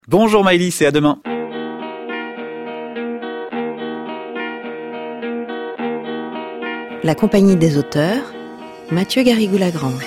Bonjour Maëlys et à demain. La compagnie des auteurs, Mathieu Garrigou-Lagrange.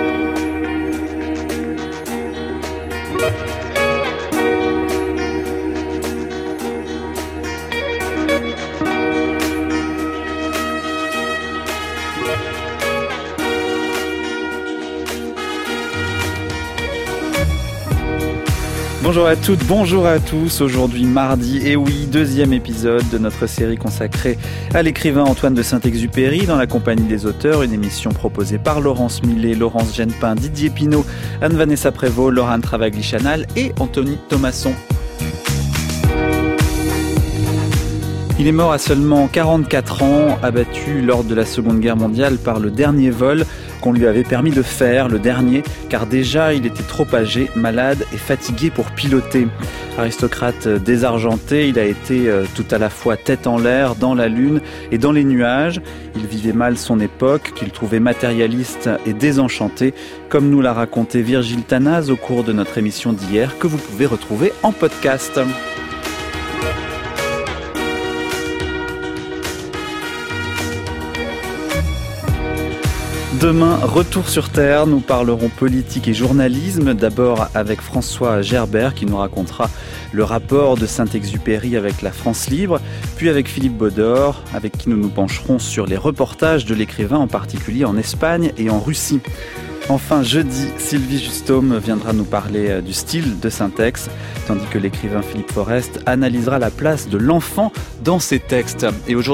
Bonjour à toutes, bonjour à tous. Aujourd'hui mardi, et oui, deuxième épisode de notre série consacrée à l'écrivain Antoine de Saint-Exupéry dans la compagnie des auteurs, une émission proposée par Laurence Millet, Laurence Genepin, Didier Pinault, Anne-Vanessa Prévost, Laurent Travagli-Chanal et Anthony Thomasson. Il est mort à seulement 44 ans, abattu lors de la Seconde Guerre mondiale par le dernier vol qu'on lui avait permis de faire, le dernier, car déjà il était trop âgé, malade et fatigué pour piloter. Aristocrate désargenté, il a été tout à la fois tête en l'air, dans la lune et dans les nuages. Il vivait mal son époque, qu'il trouvait matérialiste et désenchanté, comme nous l'a raconté Virgile Tanaz au cours de notre émission d'hier, que vous pouvez retrouver en podcast. Demain, retour sur Terre, nous parlerons politique et journalisme, d'abord avec François Gerbert qui nous racontera le rapport de Saint-Exupéry avec la France libre, puis avec Philippe Baudor, avec qui nous nous pencherons sur les reportages de l'écrivain, en particulier en Espagne et en Russie. Enfin, jeudi, Sylvie Justaume viendra nous parler du style de Saint-Ex, tandis que l'écrivain Philippe Forest analysera la place de l'enfant dans ses textes. Et aujourd'hui ?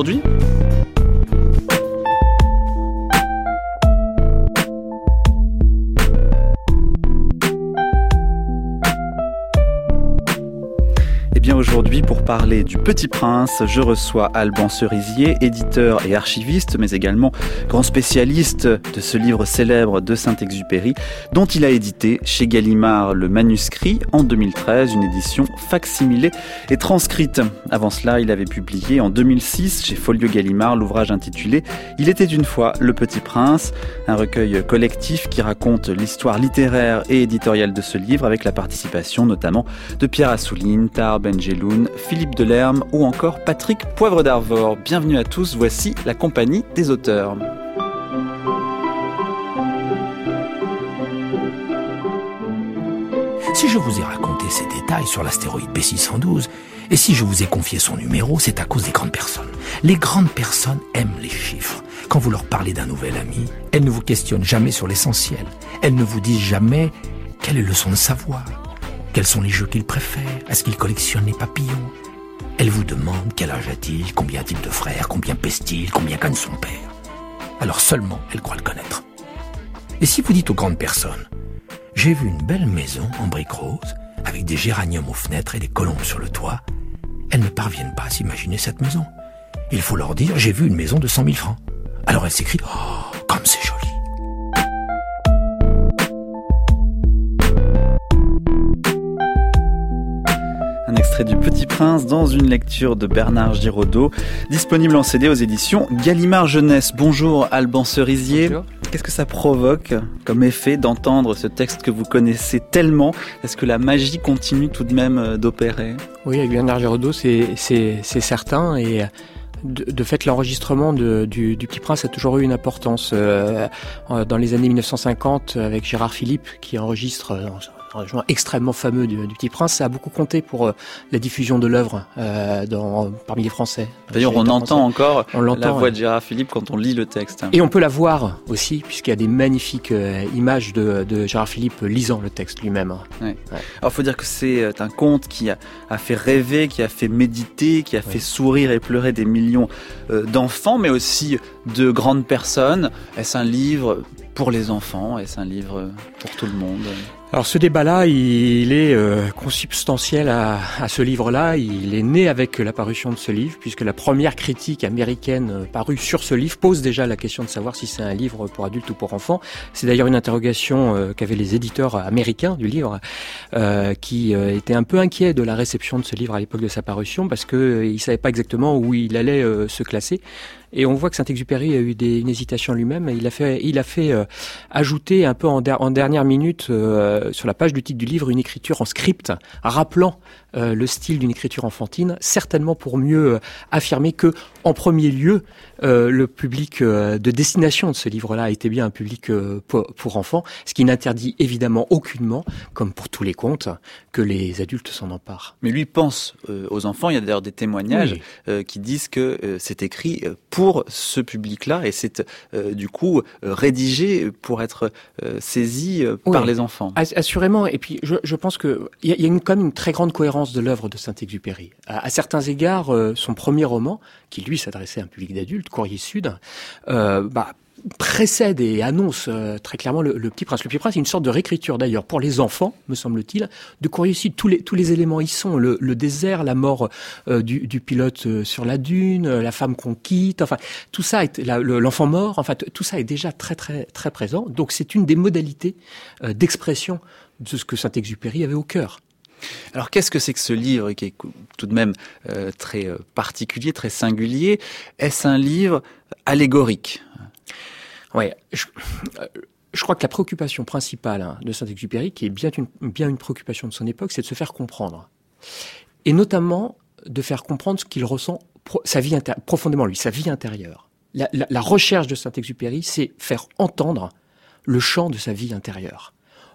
Aujourd'hui, pour parler du Petit Prince, je reçois Alban Cerisier, éditeur et archiviste, mais également grand spécialiste de ce livre célèbre de Saint-Exupéry, dont il a édité chez Gallimard le manuscrit en 2013, une édition facsimilée et transcrite. Avant cela, il avait publié en 2006 chez Folio Gallimard l'ouvrage intitulé « Il était une fois le Petit Prince », un recueil collectif qui raconte l'histoire littéraire et éditoriale de ce livre, avec la participation notamment de Pierre Assouline, Tahar Benjeloun, Philippe Delerme ou encore Patrick Poivre d'Arvor. Bienvenue à tous, voici la compagnie des auteurs. Si je vous ai raconté ces détails sur l'astéroïde P612, et si je vous ai confié son numéro, c'est à cause des grandes personnes. Les grandes personnes aiment les chiffres. Quand vous leur parlez d'un nouvel ami, elles ne vous questionnent jamais sur l'essentiel. Elles ne vous disent jamais quelle est le son de sa voix. Quels sont les jeux qu'il préfère? Est-ce qu'il collectionne les papillons? Elle vous demande quel âge a-t-il, combien a-t-il de frères, combien pèse-t-il, combien gagne son père. Alors seulement elle croit le connaître. Et si vous dites aux grandes personnes, j'ai vu une belle maison en briques roses, avec des géraniums aux fenêtres et des colombes sur le toit, elles ne parviennent pas à s'imaginer cette maison. Il faut leur dire, j'ai vu une maison de 100 000 francs. Alors elles s'écrient, oh, comme c'est joli. Un extrait du Petit Prince dans une lecture de Bernard Giraudot, disponible en CD aux éditions Gallimard Jeunesse. Bonjour Alban Cerisier. Bonjour. Qu'est-ce que ça provoque comme effet d'entendre ce texte que vous connaissez tellement? Est-ce que la magie continue tout de même d'opérer? Oui, avec Bernard Giraudot, c'est certain. Et de fait, l'enregistrement du Petit Prince a toujours eu une importance. Dans les années 1950, avec Gérard Philippe, qui enregistre un arrangement extrêmement fameux du Petit Prince, ça a beaucoup compté pour la diffusion de l'œuvre parmi les Français. D'ailleurs, on entend encore la voix de Gérard Philippe quand on lit le texte. Et on peut la voir aussi, puisqu'il y a des magnifiques images de Gérard Philippe lisant le texte lui-même. Ouais. Ouais. Alors, il faut dire que c'est un conte qui a fait rêver, qui a fait méditer, qui a fait sourire et pleurer des millions d'enfants, mais aussi de grandes personnes. Est-ce un livre pour les enfants? Est-ce un livre pour tout le monde? Alors ce débat-là, il est consubstantiel à ce livre-là. Il est né avec la parution de ce livre, puisque la première critique américaine parue sur ce livre pose déjà la question de savoir si c'est un livre pour adultes ou pour enfants. C'est d'ailleurs une interrogation qu'avaient les éditeurs américains du livre, qui étaient un peu inquiets de la réception de ce livre à l'époque de sa parution, parce qu'ils ne savaient pas exactement où il allait se classer. Et on voit que Saint-Exupéry a eu une hésitation lui-même. Il a fait ajouter un peu en dernière minute sur la page du titre du livre une écriture en script, rappelant le style d'une écriture enfantine, certainement pour mieux affirmer que, en premier lieu, le public de destination de ce livre-là était bien un public pour enfants, ce qui n'interdit évidemment aucunement, comme pour tous les contes, que les adultes s'en emparent. Mais lui pense aux enfants. Il y a d'ailleurs des témoignages qui disent que c'est écrit pour ce public-là et c'est du coup rédigé pour être saisi par les enfants. Assurément. Et puis je pense que il y a quand même une très grande cohérence de l'œuvre de Saint-Exupéry. À certains égards, son premier roman, qui lui s'adressait à un public d'adultes, Courrier Sud, précède et annonce très clairement le Petit Prince. Le Petit Prince est une sorte de réécriture d'ailleurs pour les enfants, me semble-t-il, de Courrier Sud. Tous les éléments y sont. Le désert, la mort du pilote sur la dune, la femme qu'on quitte, enfin tout ça, l'enfant mort, enfin tout ça est déjà très très très présent. Donc c'est une des modalités d'expression de ce que Saint-Exupéry avait au cœur. Alors qu'est-ce que c'est que ce livre qui est tout de même très particulier, très singulier? Est-ce un livre allégorique? Ouais, je crois que la préoccupation principale de Saint-Exupéry, qui est bien une préoccupation de son époque, c'est de se faire comprendre. Et notamment de faire comprendre ce qu'il ressent, profondément lui, sa vie intérieure. La recherche de Saint-Exupéry, c'est faire entendre le chant de sa vie intérieure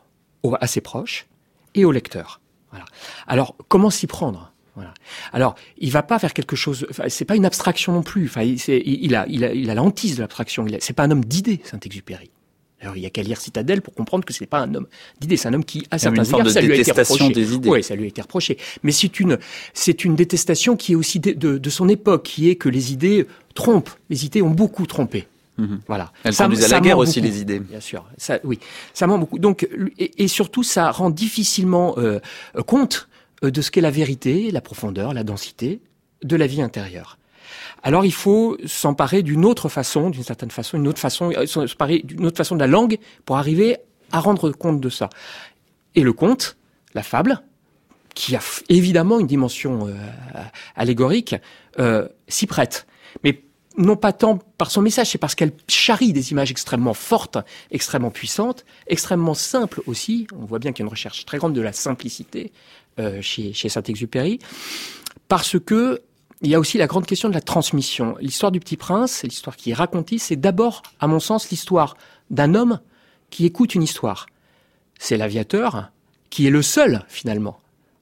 à ses proches et aux lecteurs. Voilà. Alors, comment s'y prendre? Voilà. Alors, il va pas faire quelque chose. Enfin, c'est pas une abstraction non plus. Enfin, il a la hantise de l'abstraction. C'est pas un homme d'idées, Saint-Exupéry. Alors, il y a qu'à lire Citadelle pour comprendre que c'est pas un homme d'idées. C'est un homme qui, à certains égards, ça lui a été reproché. Des idées. Oui, ça lui a été reproché. Mais c'est une détestation qui est aussi de son époque, qui est que les idées trompent. Les idées ont beaucoup trompé. Voilà. Elles conduisent à la guerre aussi, les idées. Bien sûr. Ça ment beaucoup. Donc, et surtout, ça rend difficilement compte de ce qu'est la vérité, la profondeur, la densité de la vie intérieure. Alors, il faut s'emparer d'une autre façon, d'une certaine façon, s'emparer d'une autre façon de la langue pour arriver à rendre compte de ça. Et le conte, la fable, qui a évidemment une dimension allégorique, s'y prête. Mais non pas tant par son message, c'est parce qu'elle charrie des images extrêmement fortes, extrêmement puissantes, extrêmement simples aussi. On voit bien qu'il y a une recherche très grande de la simplicité chez Saint-Exupéry, parce que il y a aussi la grande question de la transmission. L'histoire du Petit Prince, l'histoire qui est racontée, c'est d'abord, à mon sens, l'histoire d'un homme qui écoute une histoire. C'est l'aviateur qui est le seul, finalement,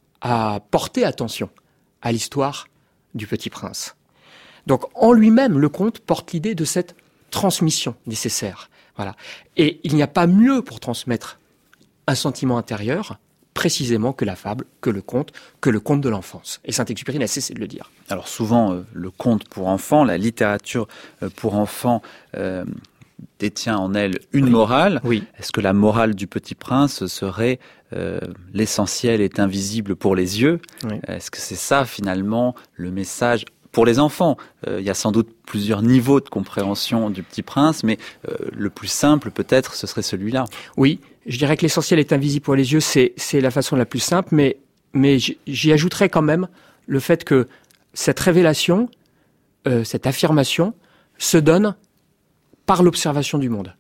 à porter attention à l'histoire du Petit Prince. Donc, en lui-même, le conte porte l'idée de cette transmission nécessaire. Voilà. Et il n'y a pas mieux pour transmettre un sentiment intérieur, précisément, que la fable, que le conte de l'enfance. Et Saint-Exupéry n'a cessé de le dire. Alors souvent, le conte pour enfants, la littérature pour enfants détient en elle une morale. Oui. Est-ce que la morale du Petit Prince serait l'essentiel est invisible pour les yeux? Oui. Est-ce que c'est ça, finalement, le message pour les enfants? Il y a sans doute plusieurs niveaux de compréhension du Petit Prince, mais le plus simple, peut-être, ce serait celui-là. Oui, je dirais que l'essentiel est invisible pour les yeux, c'est la façon la plus simple, mais j'y ajouterais quand même le fait que cette révélation, cette affirmation, se donne par l'observation du monde,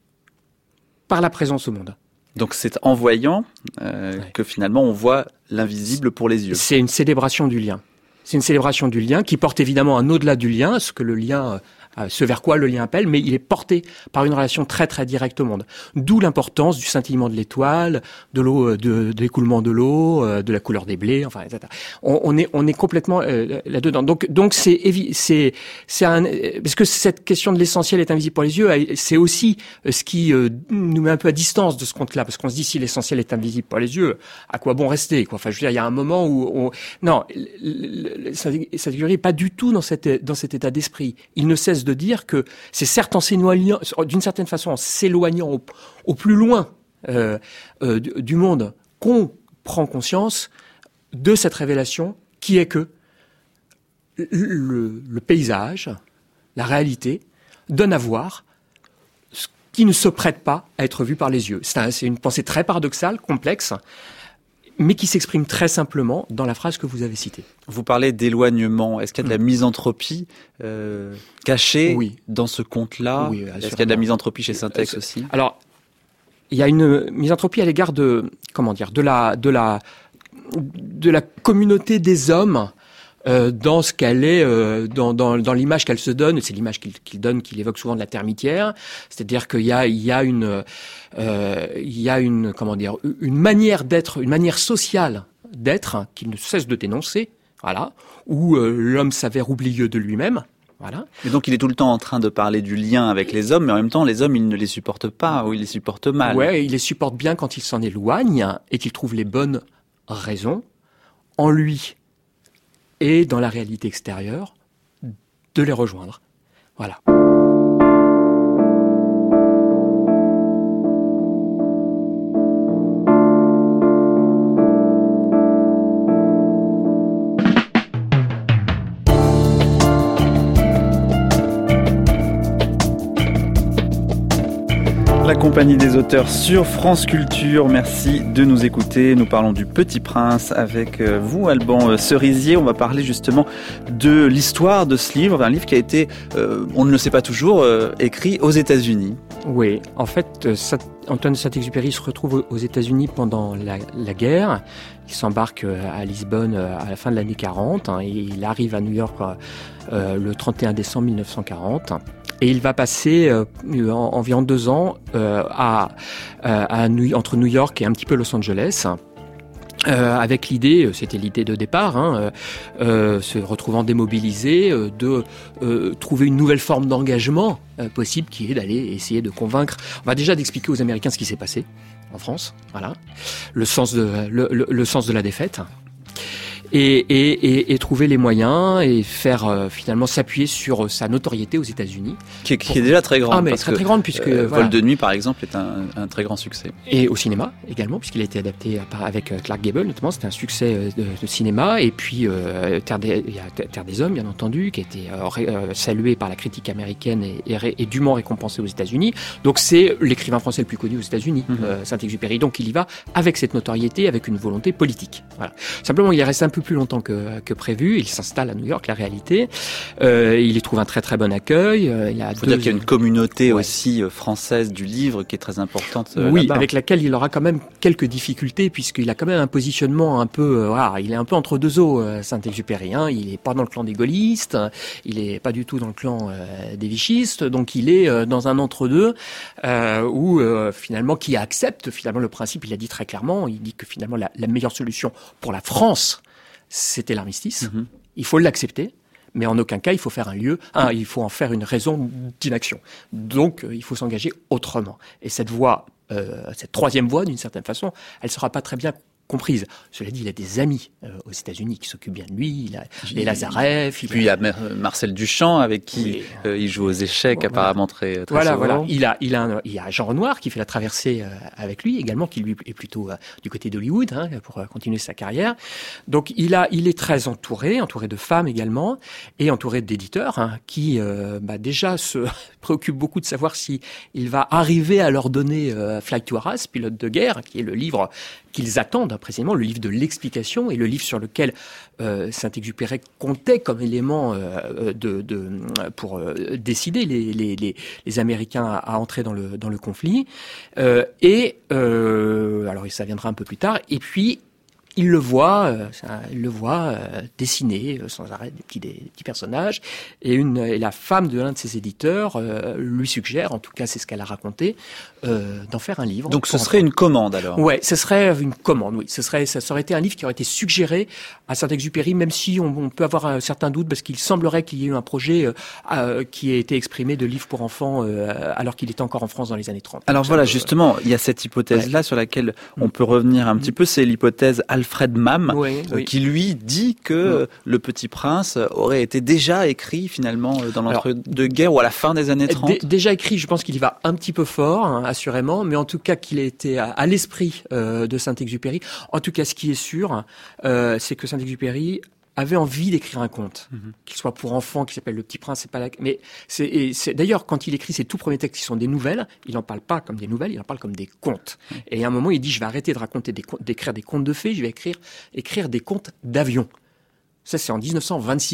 par la présence au monde. Donc c'est en voyant que finalement on voit l'invisible pour les yeux. C'est une célébration du lien. C'est une célébration du lien qui porte évidemment un au-delà du lien, ce que le lien, ce vers quoi le lien appelle, mais il est porté par une relation très très directe au monde. D'où l'importance du scintillement de l'étoile, de l'eau, de l'écoulement de l'eau, de la couleur des blés, enfin, etc. On est complètement là-dedans. Donc c'est parce que cette question de l'essentiel est invisible pour les yeux, c'est aussi ce qui nous met un peu à distance de ce conte-là, parce qu'on se dit si l'essentiel est invisible pour les yeux, à quoi bon rester, quoi. Enfin, je veux dire, il y a un moment où non, Saint-Exupéry n'est pas du tout dans cet état d'esprit. Il ne cesse de dire que c'est certes en s'éloignant, d'une certaine façon, en s'éloignant au plus loin du monde, qu'on prend conscience de cette révélation qui est que le paysage, la réalité, donne à voir ce qui ne se prête pas à être vu par les yeux. C'est une pensée très paradoxale, complexe, mais qui s'exprime très simplement dans la phrase que vous avez citée. Vous parlez d'éloignement. Est-ce qu'il y a de la misanthropie cachée oui. dans ce conte-là? Oui, est-ce qu'il y a de la misanthropie chez Saint-Ex aussi? Alors, il y a une misanthropie à l'égard de la communauté des hommes dans ce qu'elle est, dans l'image qu'elle se donne. C'est l'image qu'il donne, qu'il évoque souvent de la termitière. C'est-à-dire qu'il y a une manière d'être, une manière sociale d'être qu'il ne cesse de dénoncer. Voilà, où l'homme s'avère oublieux de lui-même. Voilà. Et donc il est tout le temps en train de parler du lien avec les hommes, mais en même temps les hommes il ne les supporte pas ou il les supporte mal. Ouais, il les supporte bien quand il s'en éloigne et qu'il trouve les bonnes raisons en lui et dans la réalité extérieure de les rejoindre. Voilà. La compagnie des auteurs sur France Culture, merci de nous écouter. Nous parlons du Petit Prince avec vous, Alban Cerisier. On va parler justement de l'histoire de ce livre, un livre qui a été, on ne le sait pas toujours, écrit aux États-Unis. Oui, en fait, Antoine de Saint-Exupéry se retrouve aux États-Unis pendant la guerre. Il s'embarque à Lisbonne à la fin de l'année 40 et il arrive à New York le 31 décembre 1940. Et il va passer environ 2 ans entre New York et un petit peu Los Angeles. Avec l'idée, c'était l'idée de départ, se retrouvant démobilisé, de trouver une nouvelle forme d'engagement possible, qui est d'aller essayer de convaincre, d'expliquer aux Américains ce qui s'est passé en France, voilà, le sens de la défaite. Et trouver les moyens et faire finalement s'appuyer sur sa notoriété aux États-Unis, qui est déjà très grande. Mais très grande puisque Vol de nuit par exemple est un très grand succès. Et au cinéma également puisqu'il a été adapté avec Clark Gable notamment, c'était un succès de cinéma. Et puis Terre des Hommes bien entendu qui a été salué par la critique américaine et dûment récompensé aux États-Unis. Donc c'est l'écrivain français le plus connu aux États-Unis, Saint-Exupéry. Donc il y va avec cette notoriété, avec une volonté politique. Voilà. Simplement il est resté un peu plus longtemps que prévu. Il s'installe à New York, la réalité. Il y trouve un très très bon accueil. Il faut dire qu'il y a une communauté aussi française du livre qui est très importante. Oui, là-bas. avec laquelle il aura quand même quelques difficultés puisqu'il a quand même un positionnement un peu, il est un peu entre deux eaux, Saint-Exupéry. Il est pas dans le clan des gaullistes, il est pas du tout dans le clan des vichistes, donc il est dans un entre-deux où finalement qui accepte finalement le principe. Il a dit très clairement, il dit que finalement la meilleure solution pour la France, c'était l'armistice. Il faut l'accepter, mais en aucun cas il faut faire il faut en faire une raison d'inaction. Donc il faut s'engager autrement. Et cette voie, cette troisième voie, d'une certaine façon, elle sera pas très bien comprise. Cela dit, il a des amis aux États-Unis qui s'occupent bien de lui. Il a les Lazareff. Puis il y a Marcel Duchamp avec qui il joue aux échecs, apparemment très voilà. souvent. Il y a Jean Renoir qui fait la traversée avec lui également, qui lui est plutôt du côté d'Hollywood pour continuer sa carrière. Donc il est très entouré de femmes également et entouré d'éditeurs qui déjà se préoccupent beaucoup de savoir si il va arriver à leur donner Flight to Arras, Pilote de guerre, qui est le livre qu'ils attendent précisément, le livre de l'explication et le livre sur lequel Saint-Exupéry comptait comme élément pour décider les Américains à entrer dans le conflit. Alors ça viendra un peu plus tard. Et puis il le voit dessiner sans arrêt des petits personnages. Et la femme de l'un de ses éditeurs lui suggère, en tout cas c'est ce qu'elle a raconté, d'en faire un livre. Donc ce serait une commande alors. Ouais, ce serait une commande. Oui, ça aurait été un livre qui aurait été suggéré à Saint-Exupéry, même si on peut avoir un certain doute parce qu'il semblerait qu'il y ait eu un projet qui a été exprimé de livre pour enfants alors qu'il était encore en France dans les années 30. Alors voilà, justement, il y a cette hypothèse-là sur laquelle on peut revenir un petit peu. C'est l'hypothèse Alfred Mamm, qui lui dit que Le Petit Prince aurait été déjà écrit finalement dans l'entre-deux-guerres ou à la fin des années 30. Déjà écrit, je pense qu'il y va un petit peu fort, assurément, mais en tout cas qu'il a été à l'esprit de Saint-Exupéry. En tout cas, ce qui est sûr, c'est que Saint-Exupéry avait envie d'écrire un conte, qu'il soit pour enfants, qui s'appelle Le Petit Prince, mais c'est d'ailleurs quand il écrit ses tout premiers textes qui sont des nouvelles, il en parle pas comme des nouvelles, il en parle comme des contes. Et à un moment, il dit je vais arrêter de raconter d'écrire des contes de fées, je vais écrire des contes d'avions. Ça c'est en 1926.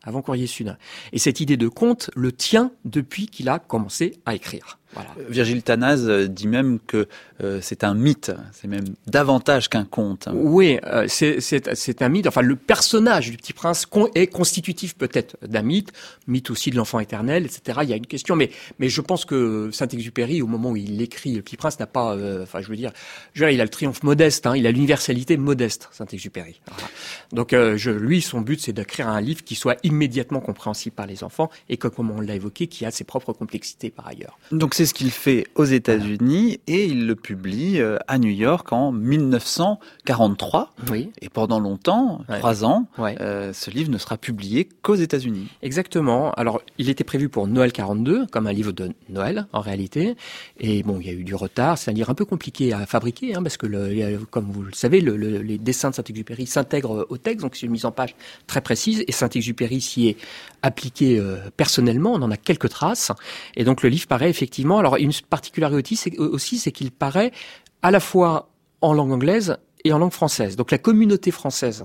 Courrier Sud. Et cette idée de conte le tient depuis qu'il a commencé à écrire. Voilà. Virgile Tanaz dit même que c'est un mythe, c'est même davantage qu'un conte. Oui, c'est un mythe. Enfin, le personnage du Petit Prince est constitutif peut-être d'un mythe aussi de l'enfant éternel, etc. Il y a une question, mais je pense que Saint-Exupéry, au moment où il écrit Le Petit Prince, n'a pas, je veux dire, il a le triomphe modeste, il a l'universalité modeste, Saint-Exupéry. Voilà. Donc, lui, son but, c'est d'écrire un livre qui soit immédiatement compréhensible par les enfants et que, comme on l'a évoqué, qui a ses propres complexités par ailleurs. Donc, c'est ce qu'il fait aux États-Unis et il le publie à New York en 1943. Oui. Et pendant longtemps, 3 ans, ce livre ne sera publié qu'aux États-Unis. Exactement. Alors, il était prévu pour Noël 42, comme un livre de Noël, en réalité. Et bon, il y a eu du retard. C'est un livre un peu compliqué à fabriquer, parce que, comme vous le savez, les dessins de Saint-Exupéry s'intègrent au texte, donc c'est une mise en page très précise. Et Saint-Exupéry s'y est appliqué personnellement. On en a quelques traces. Et donc, le livre paraît effectivement. Alors, une particularité aussi, c'est qu'il paraît à la fois en langue anglaise et en langue française. Donc, la communauté française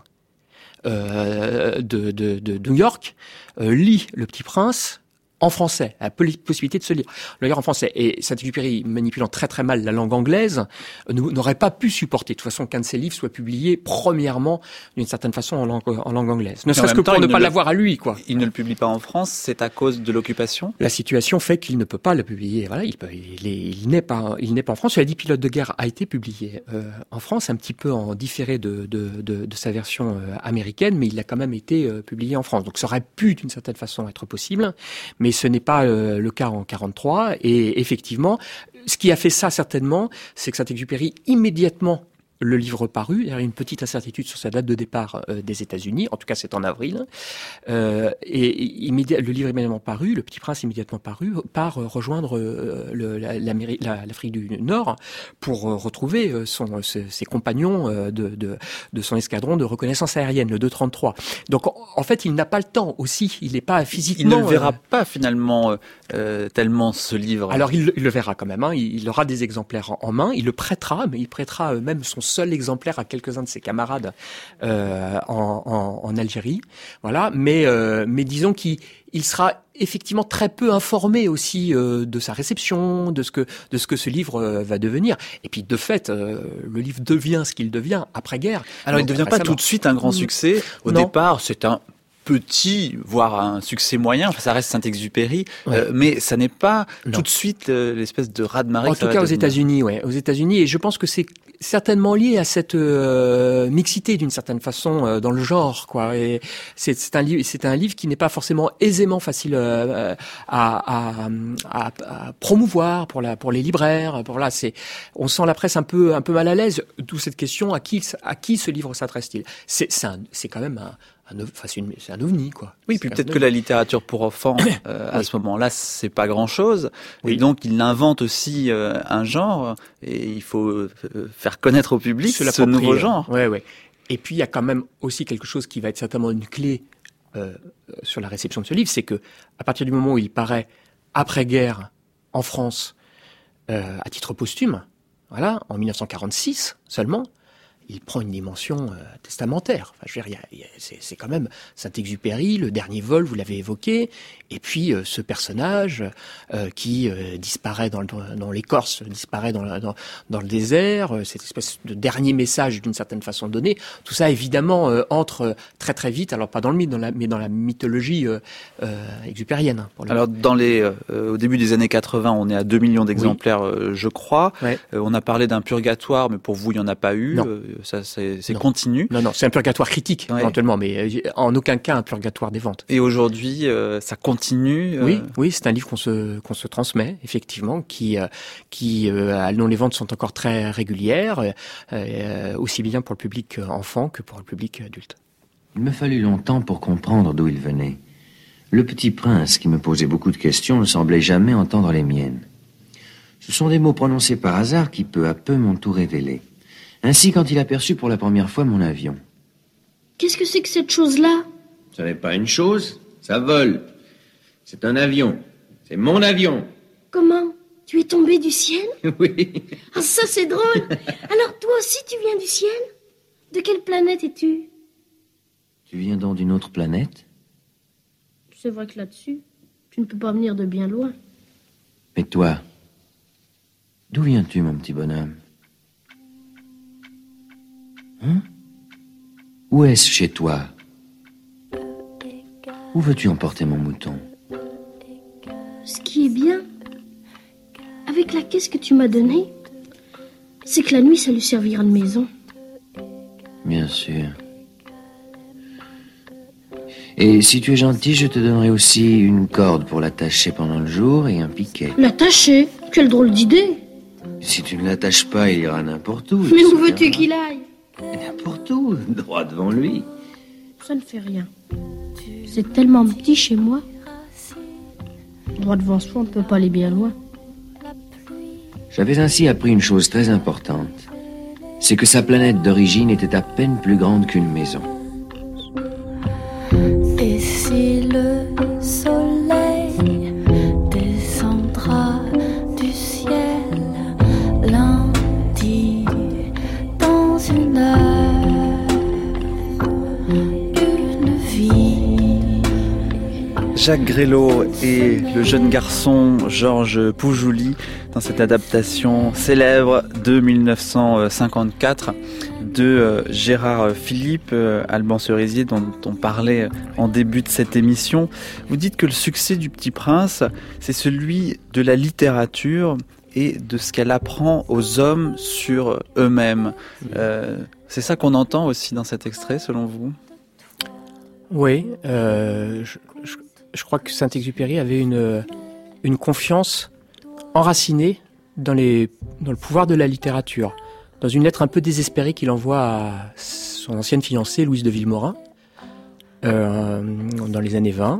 de New York lit Le Petit Prince en français, la possibilité de se lire en français. Et Saint-Exupéry, manipulant très très mal la langue anglaise, n'aurait pas pu supporter de toute façon qu'un de ses livres soit publié premièrement d'une certaine façon en langue anglaise. Ne serait-ce que pour ne pas l'avoir à lui, quoi. Il ne le publie pas en France, c'est à cause de l'occupation. La situation fait qu'il ne peut pas le publier. Voilà, il n'est pas en France. Cela dit, Pilote de guerre a été publié en France, un petit peu en différé de sa version américaine, mais il a quand même été publié en France. Donc ça aurait pu d'une certaine façon être possible, mais ce n'est pas le cas en 43. Et effectivement, ce qui a fait ça certainement, c'est que Saint-Exupéry, immédiatement, le livre paru, il y a une petite incertitude sur sa date de départ des États-Unis, en tout cas c'est en avril, et le livre immédiatement paru, Le Petit Prince immédiatement paru, part rejoindre l'Afrique du Nord pour retrouver ses compagnons de son escadron de reconnaissance aérienne, le 233. Donc en fait il n'a pas le temps aussi, il n'est pas physiquement... Il ne le verra pas finalement tellement ce livre. Alors il le verra quand même, il aura des exemplaires en main, il le prêtera, mais il prêtera même son seul exemplaire à quelques-uns de ses camarades en Algérie, voilà. Mais disons qu'il sera effectivement très peu informé aussi de sa réception, de ce que ce livre va devenir. Et puis de fait, le livre devient ce qu'il devient après-guerre. Alors il ne devient pas tout de suite un grand succès. Au départ, c'est un petit, voire un succès moyen. Enfin, ça reste Saint-Exupéry, mais ça n'est pas tout de suite l'espèce de raz-de-marée. En tout cas, aux États-Unis, aux États-Unis, et je pense que c'est certainement lié à cette mixité d'une certaine façon dans le genre, quoi. Et c'est un livre qui n'est pas forcément aisément facile à promouvoir pour les libraires. On sent la presse un peu mal à l'aise. D'où cette question à qui ce livre s'adresse-t-il? C'est quand même c'est un ovni, quoi. Oui, puis peut-être que la littérature pour enfants, à ce moment-là, c'est pas grand-chose. Oui. Et donc, il invente aussi un genre, et il faut faire connaître au public ce nouveau genre. Ouais. Et puis, il y a quand même aussi quelque chose qui va être certainement une clé sur la réception de ce livre, c'est que à partir du moment où il paraît après-guerre en France, à titre posthume, voilà, en 1946 seulement, il prend une dimension testamentaire. Enfin, je veux dire, c'est quand même Saint-Exupéry, le dernier vol, vous l'avez évoqué, et puis ce personnage qui disparaît dans l'écorce, disparaît dans le désert, cette espèce de dernier message d'une certaine façon donné. Tout ça, évidemment, entre très très vite, alors pas dans le mythe, mais dans la mythologie exupérienne. Alors, au début des années 80, on est à 2 millions d'exemplaires, je crois. Ouais. On a parlé d'un purgatoire, mais pour vous, il n'y en a pas eu. Non. Ça, c'est continu. Non, c'est un purgatoire critique, éventuellement, mais en aucun cas un purgatoire des ventes. Et aujourd'hui, ça continue. Oui, c'est un livre qu'on se transmet, effectivement, dont les ventes sont encore très régulières, aussi bien pour le public enfant que pour le public adulte. Il me fallut longtemps pour comprendre d'où il venait. Le Petit Prince, qui me posait beaucoup de questions, ne semblait jamais entendre les miennes. Ce sont des mots prononcés par hasard qui, peu à peu, m'ont tout révélé. Ainsi, quand il aperçut pour la première fois mon avion. Qu'est-ce que c'est que cette chose-là? Ça n'est pas une chose, ça vole. C'est un avion. C'est mon avion. Comment? Tu es tombé du ciel? Oui. Ah, ça c'est drôle. Alors toi aussi tu viens du ciel? De quelle planète es-tu? Tu viens donc d'une autre planète? C'est vrai que là-dessus, tu ne peux pas venir de bien loin. Mais toi, d'où viens-tu, mon petit bonhomme? Hein? Où est-ce chez toi? Où veux-tu emporter mon mouton? Ce qui est bien, avec la caisse que tu m'as donnée, c'est que la nuit, ça lui servira de maison. Bien sûr. Et si tu es gentil, je te donnerai aussi une corde pour l'attacher pendant le jour et un piquet. L'attacher? Quelle drôle d'idée! Si tu ne l'attaches pas, il ira n'importe où. Mais où veux-tu qu'il aille? N'importe où, droit devant lui. Ça ne fait rien. C'est tellement petit chez moi. Droit devant soi, on ne peut pas aller bien loin. J'avais ainsi appris une chose très importante. C'est que sa planète d'origine était à peine plus grande qu'une maison. Et si le soleil descendra du ciel lundi dans une heure, une vie. Jacques Grélot et le jeune garçon Georges Poujouli dans cette adaptation célèbre de 1954 de Gérard Philipe, Alban Cerisier, dont on parlait en début de cette émission. Vous dites que le succès du Petit Prince, c'est celui de la littérature et de ce qu'elle apprend aux hommes sur eux-mêmes. C'est ça qu'on entend aussi dans cet extrait, selon vous? Oui, je crois que Saint-Exupéry avait une confiance enracinée dans le pouvoir de la littérature. Dans une lettre un peu désespérée qu'il envoie à son ancienne fiancée, Louise de Villemorin, dans les années 20,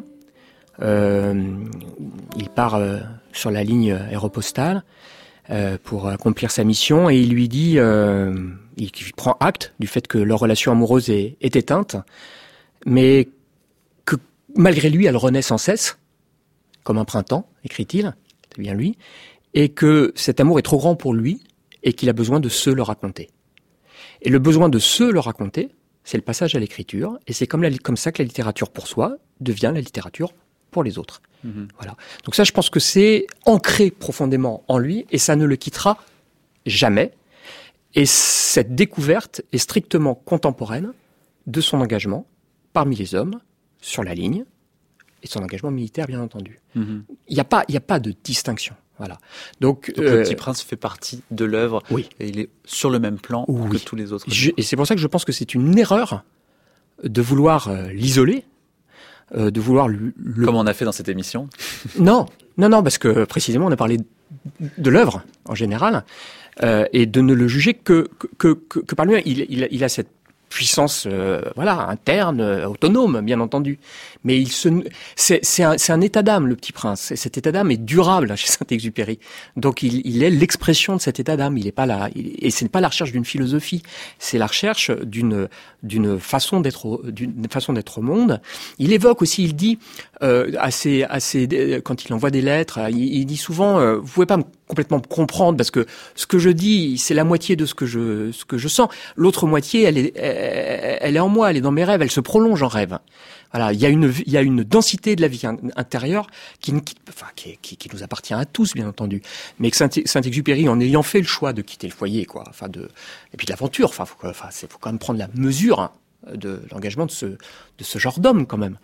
il part sur la ligne aéropostale pour accomplir sa mission et il lui dit, il prend acte du fait que leur relation amoureuse est éteinte, mais que malgré lui, elle renaît sans cesse, comme un printemps, écrit-il, c'est bien lui, et que cet amour est trop grand pour lui et qu'il a besoin de se le raconter. Et le besoin de se le raconter, c'est le passage à l'écriture, et c'est comme ça que la littérature pour soi devient la littérature pour les autres. Voilà. Donc ça, je pense que c'est ancré profondément en lui, et ça ne le quittera jamais. Et cette découverte est strictement contemporaine de son engagement parmi les hommes, sur la ligne, et son engagement militaire, bien entendu. Il n'y a pas de distinction. Voilà. Donc le Petit Prince fait partie de l'œuvre, oui. Et il est sur le même plan que tous les autres. Et c'est pour ça que je pense que c'est une erreur de vouloir l'isoler, de vouloir comme on a fait dans cette émission. Non, parce que précisément on a parlé de l'œuvre en général, et de ne le juger que par lui. Il a cette puissance interne, autonome, bien entendu. Mais c'est un état d'âme, le Petit Prince. Et cet état d'âme est durable chez Saint-Exupéry. Donc il est l'expression de cet état d'âme. Il est pas là, et ce n'est pas la recherche d'une philosophie. C'est la recherche d'une façon d'être au monde. Il évoque aussi, il dit quand il envoie des lettres, il dit souvent vous pouvez pas complètement me comprendre parce que ce que je dis c'est la moitié de ce que je sens. L'autre moitié elle est en moi, elle est dans mes rêves, elle se prolonge en rêve. Voilà, il y a une densité de la vie intérieure qui nous appartient à tous, bien entendu. Mais que Saint-Exupéry, en ayant fait le choix de quitter le foyer, et puis de l'aventure, faut quand même prendre la mesure de l'engagement de ce genre d'homme, quand même.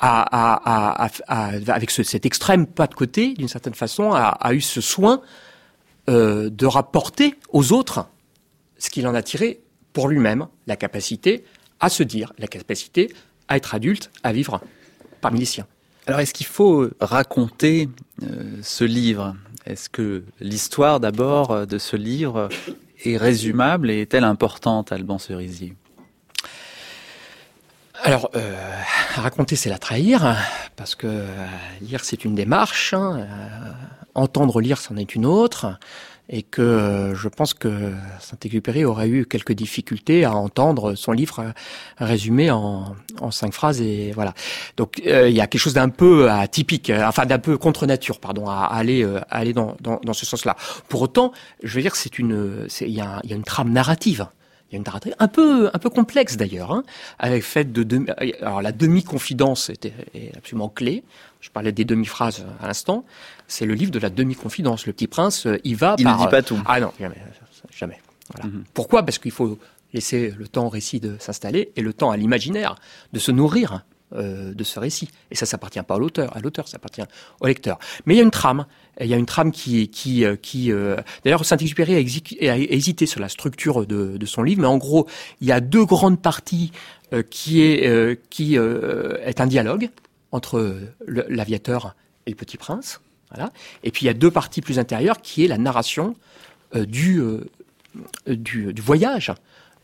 Avec cet extrême pas de côté, d'une certaine façon, a eu ce soin de rapporter aux autres ce qu'il en a tiré pour lui-même, la capacité à se dire, la capacité à être adulte, à vivre parmi les siens. Alors, est-ce qu'il faut raconter ce livre? Est-ce que l'histoire, d'abord, de ce livre est résumable et est-elle importante, Alban Cerisier? Alors, raconter, c'est la trahir, parce que lire, c'est une démarche, entendre lire, c'en est une autre, et que je pense que Saint-Exupéry aurait eu quelques difficultés à entendre son livre résumé en 5 phrases, et voilà. Donc, il y a quelque chose d'un peu atypique, d'un peu contre nature, à aller dans ce sens-là. Pour autant, je veux dire, il y a une trame narrative. Il y a une narration un peu complexe d'ailleurs, hein, avec fait de alors la demi-confidence est absolument clé. Je parlais des demi-phrases à l'instant. C'est le livre de la demi-confidence. Le Petit Prince, il ne dit pas tout. Ah non, jamais. Voilà. Pourquoi ? Parce qu'il faut laisser le temps au récit de s'installer et le temps à l'imaginaire de se nourrir de ce récit. Et ça s'appartient pas à l'auteur, ça appartient au lecteur. Mais il y a une trame. Il y a une trame qui d'ailleurs, Saint-Exupéry a hésité sur la structure de son livre, mais en gros, il y a deux grandes parties qui est un dialogue entre l'aviateur et le Petit Prince. Voilà. Et puis il y a deux parties plus intérieures qui est la narration du voyage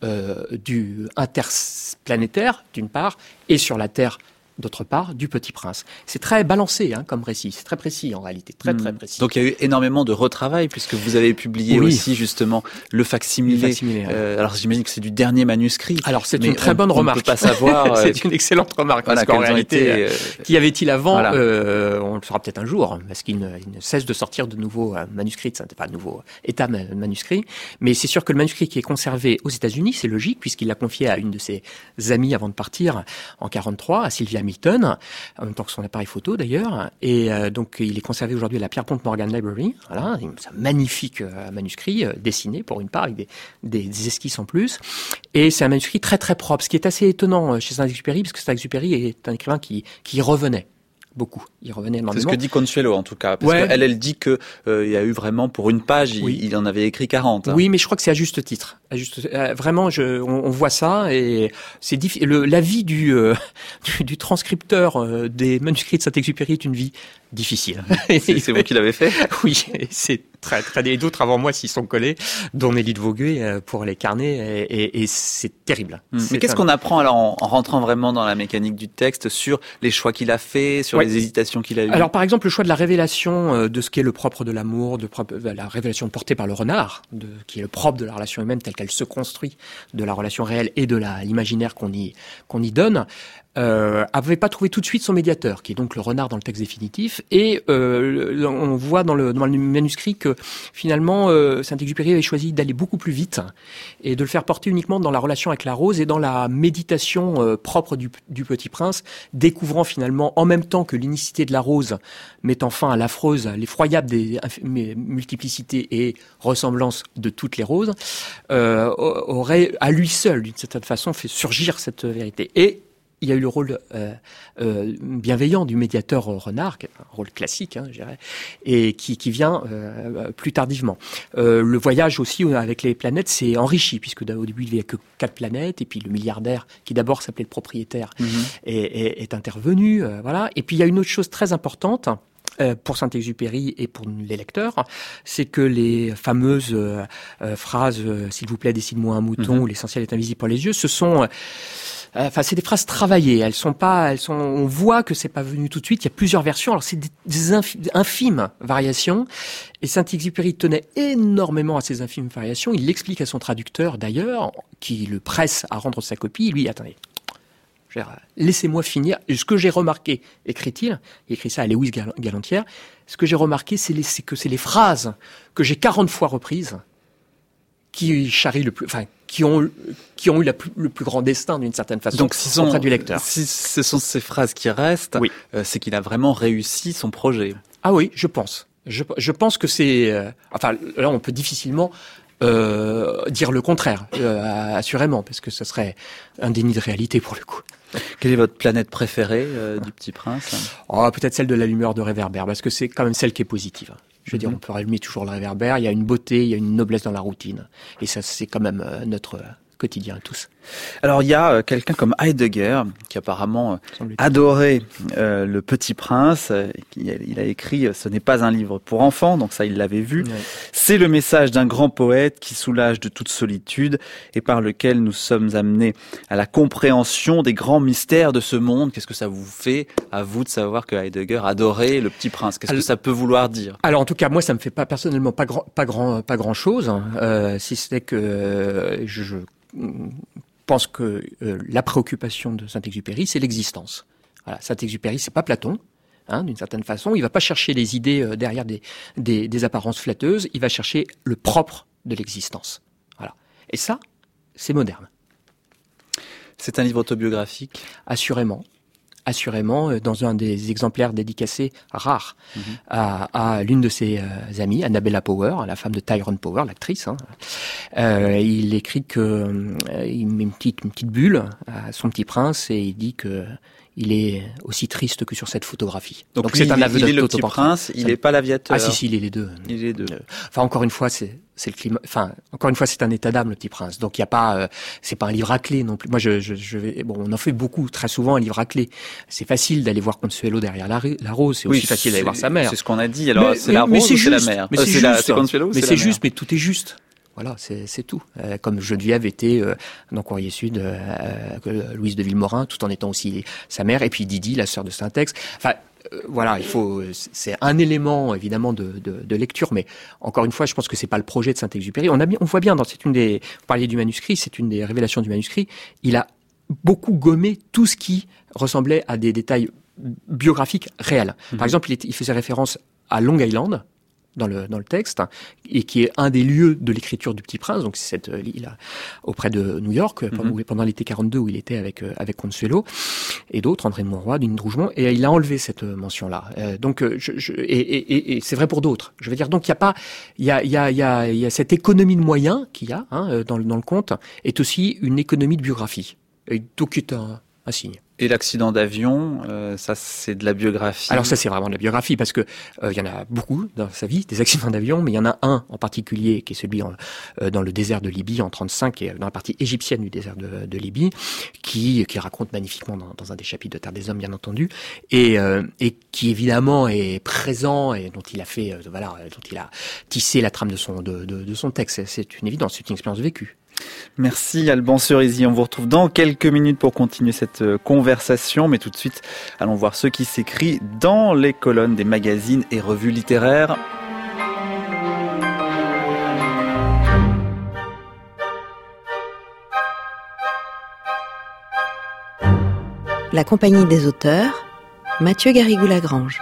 du interplanétaire d'une part et sur la Terre d'autre part du Petit Prince. C'est très balancé comme récit, c'est très précis en réalité, très précis. Donc il y a eu énormément de retravail puisque vous avez publié aussi justement le facsimilé. Alors j'imagine que c'est du dernier manuscrit. Alors c'est une très bonne remarque. On ne peut pas savoir. C'est une excellente remarque parce qu'en réalité, qu'y avait-il avant on le saura peut-être un jour parce qu'il ne cesse de sortir de nouveaux manuscrits, enfin de nouveaux états manuscrits. Mais c'est sûr que le manuscrit qui est conservé aux États-Unis, c'est logique puisqu'il l'a confié à une de ses amies avant de partir en 1943, à Sylvia Milton, en même temps que son appareil photo d'ailleurs, et donc il est conservé aujourd'hui à la Pierpont Morgan Library. Voilà, c'est un magnifique manuscrit dessiné pour une part avec des esquisses en plus, et c'est un manuscrit très très propre, ce qui est assez étonnant chez Saint-Exupéry, parce que Saint-Exupéry est un écrivain qui revenait beaucoup. Il revenait énormément. C'est ce que dit Consuelo en tout cas, parce qu'elle dit que il y a eu vraiment pour une page, il en avait écrit 40. Oui, mais je crois que c'est à juste titre. Vraiment, on voit ça et c'est la vie du transcripteur des manuscrits de Saint-Exupéry est une vie difficile. C'est vous qui l'avez fait ? Oui, c'est très très. Et d'autres avant moi s'y sont collés, dont Nelly de Vauguet pour les carnets et c'est terrible. Mais qu'est-ce qu'on apprend alors en rentrant vraiment dans la mécanique du texte sur les choix qu'il a fait, sur les hésitations qu'il a eues ? Alors par exemple le choix de la révélation de ce qui est le propre de l'amour, la révélation portée par le renard, qui est le propre de la relation humaine telle qu'elle se construit de la relation réelle et de l'imaginaire qu'on y donne. Avait pas trouvé tout de suite son médiateur, qui est donc le renard dans le texte définitif, et on voit dans le manuscrit que finalement Saint-Exupéry avait choisi d'aller beaucoup plus vite et de le faire porter uniquement dans la relation avec la rose et dans la méditation propre du Petit Prince, découvrant finalement en même temps que l'unicité de la rose mettant fin à l'affreuse, l'effroyable des multiplicités et ressemblances de toutes les roses, aurait à lui seul d'une certaine façon fait surgir cette vérité. Et il y a eu le rôle bienveillant du médiateur renard, qui est un rôle classique, je dirais, et qui vient plus tardivement. Le voyage aussi avec les planètes s'est enrichi, puisque au début il n'y avait que 4 planètes, et puis le milliardaire, qui d'abord s'appelait le propriétaire, est intervenu. Voilà. Et puis il y a une autre chose très importante, pour Saint-Exupéry et pour les lecteurs, c'est que les fameuses phrases « S'il vous plaît, dessine-moi un mouton » ou « L'essentiel est invisible pour les yeux », c'est des phrases travaillées. On voit que c'est pas venu tout de suite. Il y a plusieurs versions. Alors c'est des infimes variations. Et Saint-Exupéry tenait énormément à ces infimes variations. Il l'explique à son traducteur d'ailleurs, qui le presse à rendre sa copie. Lui, attendez. Laissez-moi finir. Et ce que j'ai remarqué, écrit-il, il écrit ça à Lewis Galantière, ce que j'ai remarqué, c'est que c'est les phrases que j'ai 40 fois reprises qui charrient qui ont eu le plus grand destin d'une certaine façon. Donc, auprès du lecteur. Si ce sont ces phrases qui restent, c'est qu'il a vraiment réussi son projet. Ah oui, je pense. Je pense que c'est... là, on peut difficilement dire le contraire, assurément, parce que ce serait un déni de réalité pour le coup. Quelle est votre planète préférée du Petit Prince ? Peut-être celle de la lumière de réverbère, parce que c'est quand même celle qui est positive. Je veux dire, on peut rallumer toujours le réverbère, il y a une beauté, il y a une noblesse dans la routine. Et ça, c'est quand même notre quotidien à tous. Alors, il y a quelqu'un comme Heidegger, qui apparemment adorait Le Petit Prince. Il a écrit « Ce n'est pas un livre pour enfants », donc ça, il l'avait vu. Ouais. C'est le message d'un grand poète qui soulage de toute solitude et par lequel nous sommes amenés à la compréhension des grands mystères de ce monde. Qu'est-ce que ça vous fait, à vous, de savoir que Heidegger adorait Le Petit Prince ? Qu'est-ce que ça peut vouloir dire ? Alors, en tout cas, moi, ça me fait personnellement pas grand chose, si ce n'est que je pense que la préoccupation de Saint-Exupéry, c'est l'existence. Voilà, Saint-Exupéry, c'est pas Platon, d'une certaine façon. Il va pas chercher les idées derrière des apparences flatteuses. Il va chercher le propre de l'existence. Voilà. Et ça, c'est moderne. C'est un livre autobiographique ? Assurément, dans un des exemplaires dédicacés rares à l'une de ses amies, Annabella Power, la femme de Tyrone Power, l'actrice. Il écrit que il met une petite bulle à son petit prince et il dit que il est aussi triste que sur cette photographie. Donc c'est un aveu. Il est le petit prince, il n'est pas l'aviateur. Ah si, il est les deux. Il est les deux. Enfin, encore une fois, c'est le climat. Enfin, encore une fois, c'est un état d'âme, le petit prince. Donc il y a pas, c'est pas un livre à clé non plus. Moi, on en fait beaucoup, très souvent un livre à clé. C'est facile d'aller voir Consuelo derrière la rose. C'est aussi facile d'aller voir sa mère. C'est ce qu'on a dit. Alors c'est la rose ou c'est la mère ? C'est Consuelo. Mais c'est juste, mais tout est juste. Voilà, c'est tout. Comme Geneviève était dans Courrier Sud, Louise de Villemorin, tout en étant aussi sa mère, et puis Didi, la sœur de Saint-Ex. Enfin, voilà, c'est un élément évidemment de lecture, mais encore une fois, je pense que c'est pas le projet de Saint-Exupéry. On voit bien vous parliez du manuscrit, c'est une des révélations du manuscrit. Il a beaucoup gommé tout ce qui ressemblait à des détails biographiques réels. Par exemple, il faisait référence à Long Island dans le texte, et qui est un des lieux de l'écriture du Petit Prince, donc c'est cette île auprès de New York, pendant l'été 42 où il était avec Consuelo, et d'autres, André de Monroy, Denis de Rougemont, et il a enlevé cette mention-là. Donc, et c'est vrai pour d'autres. Je veux dire, donc il y a cette économie de moyens qu'il y a dans le conte, est aussi une économie de biographie, et donc c'est un signe. Et l'accident d'avion, ça c'est de la biographie. Alors ça c'est vraiment de la biographie parce que il y en a beaucoup dans sa vie, des accidents d'avion, mais il y en a un en particulier qui est celui dans le désert de Libye en 35, et dans la partie égyptienne du désert de Libye, qui raconte magnifiquement dans un des chapitres de Terre des Hommes bien entendu, et qui évidemment est présent et dont il a fait dont il a tissé la trame de son texte. C'est une évidence, c'est une expérience vécue. Merci Alban Cerisier, on vous retrouve dans quelques minutes pour continuer cette conversation, mais tout de suite allons voir ce qui s'écrit dans les colonnes des magazines et revues littéraires. La compagnie des auteurs, Mathieu Garrigou-Lagrange.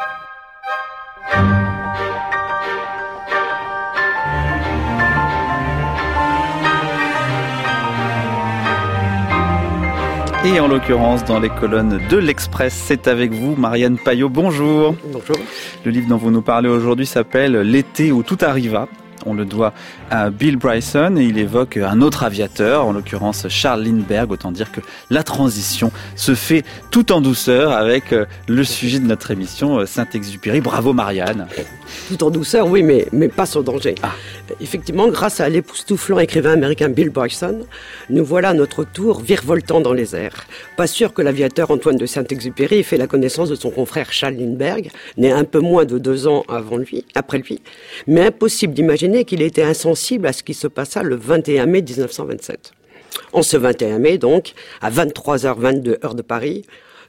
Et en l'occurrence, dans les colonnes de l'Express, c'est avec vous, Marianne Payot. Bonjour. Bonjour. Le livre dont vous nous parlez aujourd'hui s'appelle « L'été où tout arriva ». On le doit à Bill Bryson et il évoque un autre aviateur, en l'occurrence Charles Lindbergh. Autant dire que la transition se fait tout en douceur avec le sujet de notre émission, Saint-Exupéry. Bravo Marianne. Tout en douceur, oui, mais pas sans danger. Effectivement, grâce à l'époustouflant écrivain américain Bill Bryson, nous voilà à notre tour virevoltant dans les airs. Pas sûr que l'aviateur Antoine de Saint-Exupéry ait fait la connaissance de son confrère Charles Lindbergh, né un peu moins de 2 ans après lui, mais impossible d'imaginer qu'il était insensible à ce qui se passa le 21 mai 1927. En ce 21 mai, donc, à 23h22 heure de Paris,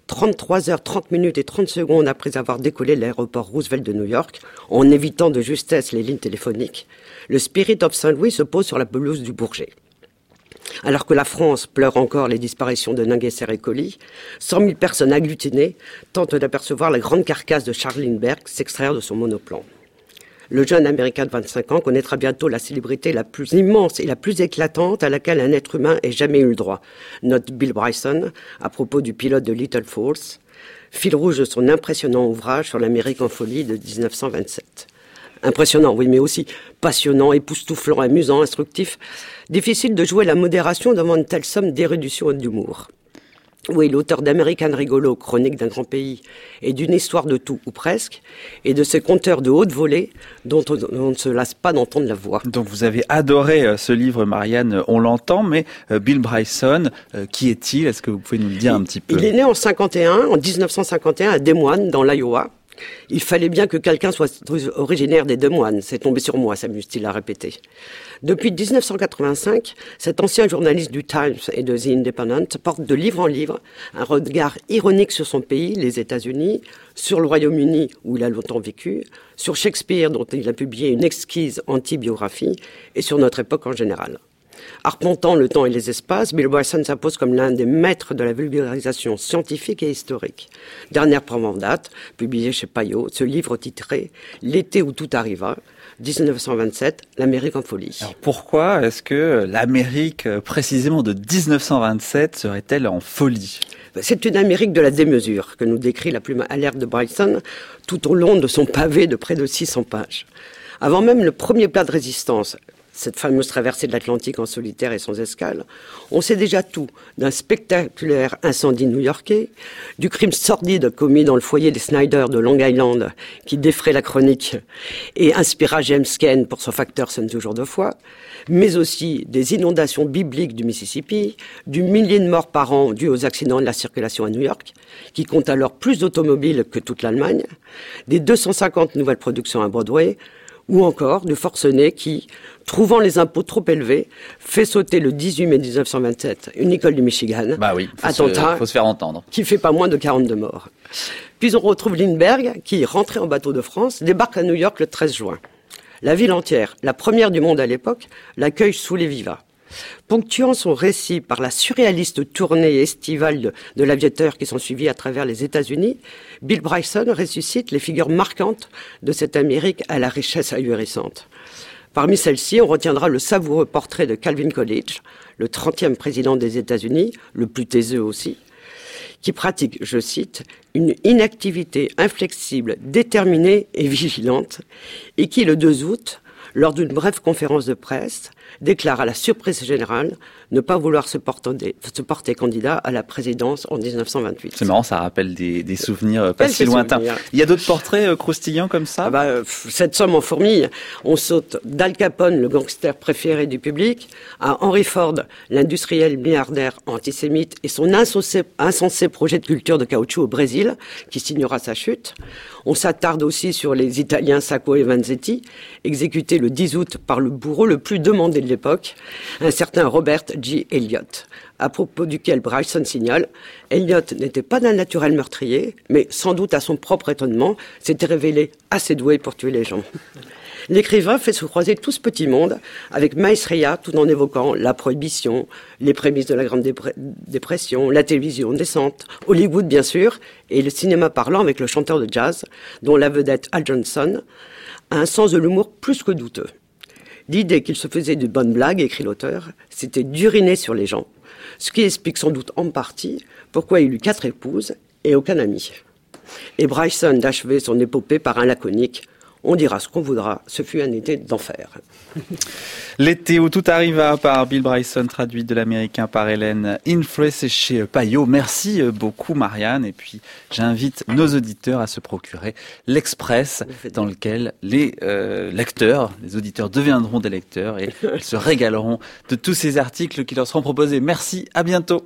33h30 et 30 secondes après avoir décollé de l'aéroport Roosevelt de New York, en évitant de justesse les lignes téléphoniques, le Spirit of Saint-Louis se pose sur la pelouse du Bourget. Alors que la France pleure encore les disparitions de Nungesser et Colly, 100 000 personnes agglutinées tentent d'apercevoir la grande carcasse de Charles Lindbergh s'extraire de son monoplan. Le jeune Américain de 25 ans connaîtra bientôt la célébrité la plus immense et la plus éclatante à laquelle un être humain ait jamais eu le droit, note Bill Bryson à propos du pilote de Little Falls, fil rouge de son impressionnant ouvrage sur l'Amérique en folie de 1927. Impressionnant, oui, mais aussi passionnant, époustouflant, amusant, instructif. Difficile de jouer la modération devant une telle somme d'érudition et d'humour. Oui, l'auteur d'American Rigolo, Chronique d'un grand pays, et d'une histoire de tout, ou presque, et de ces conteurs de haute volée dont on ne se lasse pas d'entendre la voix. Donc vous avez adoré ce livre, Marianne, on l'entend, mais Bill Bryson, qui est-il ? Est-ce que vous pouvez nous le dire un petit peu ? Il est né en 1951, à Des Moines, dans l'Iowa. Il fallait bien que quelqu'un soit originaire des Des Moines. C'est tombé sur moi, s'amuse-t-il à répéter. Depuis 1985, cet ancien journaliste du Times et de The Independent porte de livre en livre un regard ironique sur son pays, les États-Unis, sur le Royaume-Uni, où il a longtemps vécu, sur Shakespeare, dont il a publié une exquise antibiographie, et sur notre époque en général. Arpentant le temps et les espaces, Bill Bryson s'impose comme l'un des maîtres de la vulgarisation scientifique et historique. Dernière preuve en date, publié chez Payot, ce livre titré « L'été où tout arriva », 1927, l'Amérique en folie. Alors pourquoi est-ce que l'Amérique, précisément de 1927, serait-elle en folie ? C'est une Amérique de la démesure que nous décrit la plume alerte de Bryson tout au long de son pavé de près de 600 pages. Avant même le premier plat de résistance, cette fameuse traversée de l'Atlantique en solitaire et sans escale, on sait déjà tout d'un spectaculaire incendie new-yorkais, du crime sordide commis dans le foyer des Snyder de Long Island, qui défraie la chronique et inspira James Cain pour son facteur Sonne toujours deux fois, mais aussi des inondations bibliques du Mississippi, du millier de morts par an dus aux accidents de la circulation à New York, qui compte alors plus d'automobiles que toute l'Allemagne, des 250 nouvelles productions à Broadway, ou encore du forcené qui, trouvant les impôts trop élevés, fait sauter le 18 mai 1927 une école du Michigan. Bah oui, attentat faut se faire entendre. Qui fait pas moins de 42 morts. Puis on retrouve Lindbergh, qui, rentré en bateau de France, débarque à New York le 13 juin. La ville entière, la première du monde à l'époque, l'accueille sous les vivas. Ponctuant son récit par la surréaliste tournée estivale de l'aviateur qui s'en suivit à travers les États-Unis, Bill Bryson ressuscite les figures marquantes de cette Amérique à la richesse ahurissante. Parmi celles-ci, on retiendra le savoureux portrait de Calvin Coolidge, le 30e président des États-Unis, le plus taiseux aussi, qui pratique, je cite, une inactivité inflexible, déterminée et vigilante, et qui, le 2 août, lors d'une brève conférence de presse, déclare à la surprise générale ne pas vouloir se porter candidat à la présidence en 1928. C'est marrant, ça rappelle des souvenirs pas si lointains. Il y a d'autres portraits croustillants comme ça ? Cette somme en fourmille, on saute d'Al Capone, le gangster préféré du public, à Henry Ford, l'industriel milliardaire antisémite et son insensé projet de culture de caoutchouc au Brésil, qui signera sa chute. On s'attarde aussi sur les Italiens Sacco et Vanzetti, exécutés le 10 août par le bourreau le plus demandé de l'époque, un certain Robert G. Elliott, à propos duquel Bryson signale « Elliott n'était pas d'un naturel meurtrier, mais sans doute à son propre étonnement, s'était révélé assez doué pour tuer les gens. » L'écrivain fait se croiser tout ce petit monde avec Maestria tout en évoquant la prohibition, les prémices de la Grande Dépression, la télévision naissante, Hollywood bien sûr, et le cinéma parlant avec le chanteur de jazz, dont la vedette Al Johnson a un sens de l'humour plus que douteux. L'idée qu'il se faisait de bonnes blagues, écrit l'auteur, c'était d'uriner sur les gens, ce qui explique sans doute en partie pourquoi il eut 4 épouses et aucun ami. Et Bryson d'achever son épopée par un laconique « On dira ce qu'on voudra, ce fut un été d'enfer ». L'été où tout arriva par Bill Bryson, traduit de l'américain par Hélène Infray, c'est chez Payot. Merci beaucoup Marianne, et puis j'invite nos auditeurs à se procurer l'Express dans lequel les lecteurs, les auditeurs deviendront des lecteurs et ils se régaleront de tous ces articles qui leur seront proposés. Merci, à bientôt.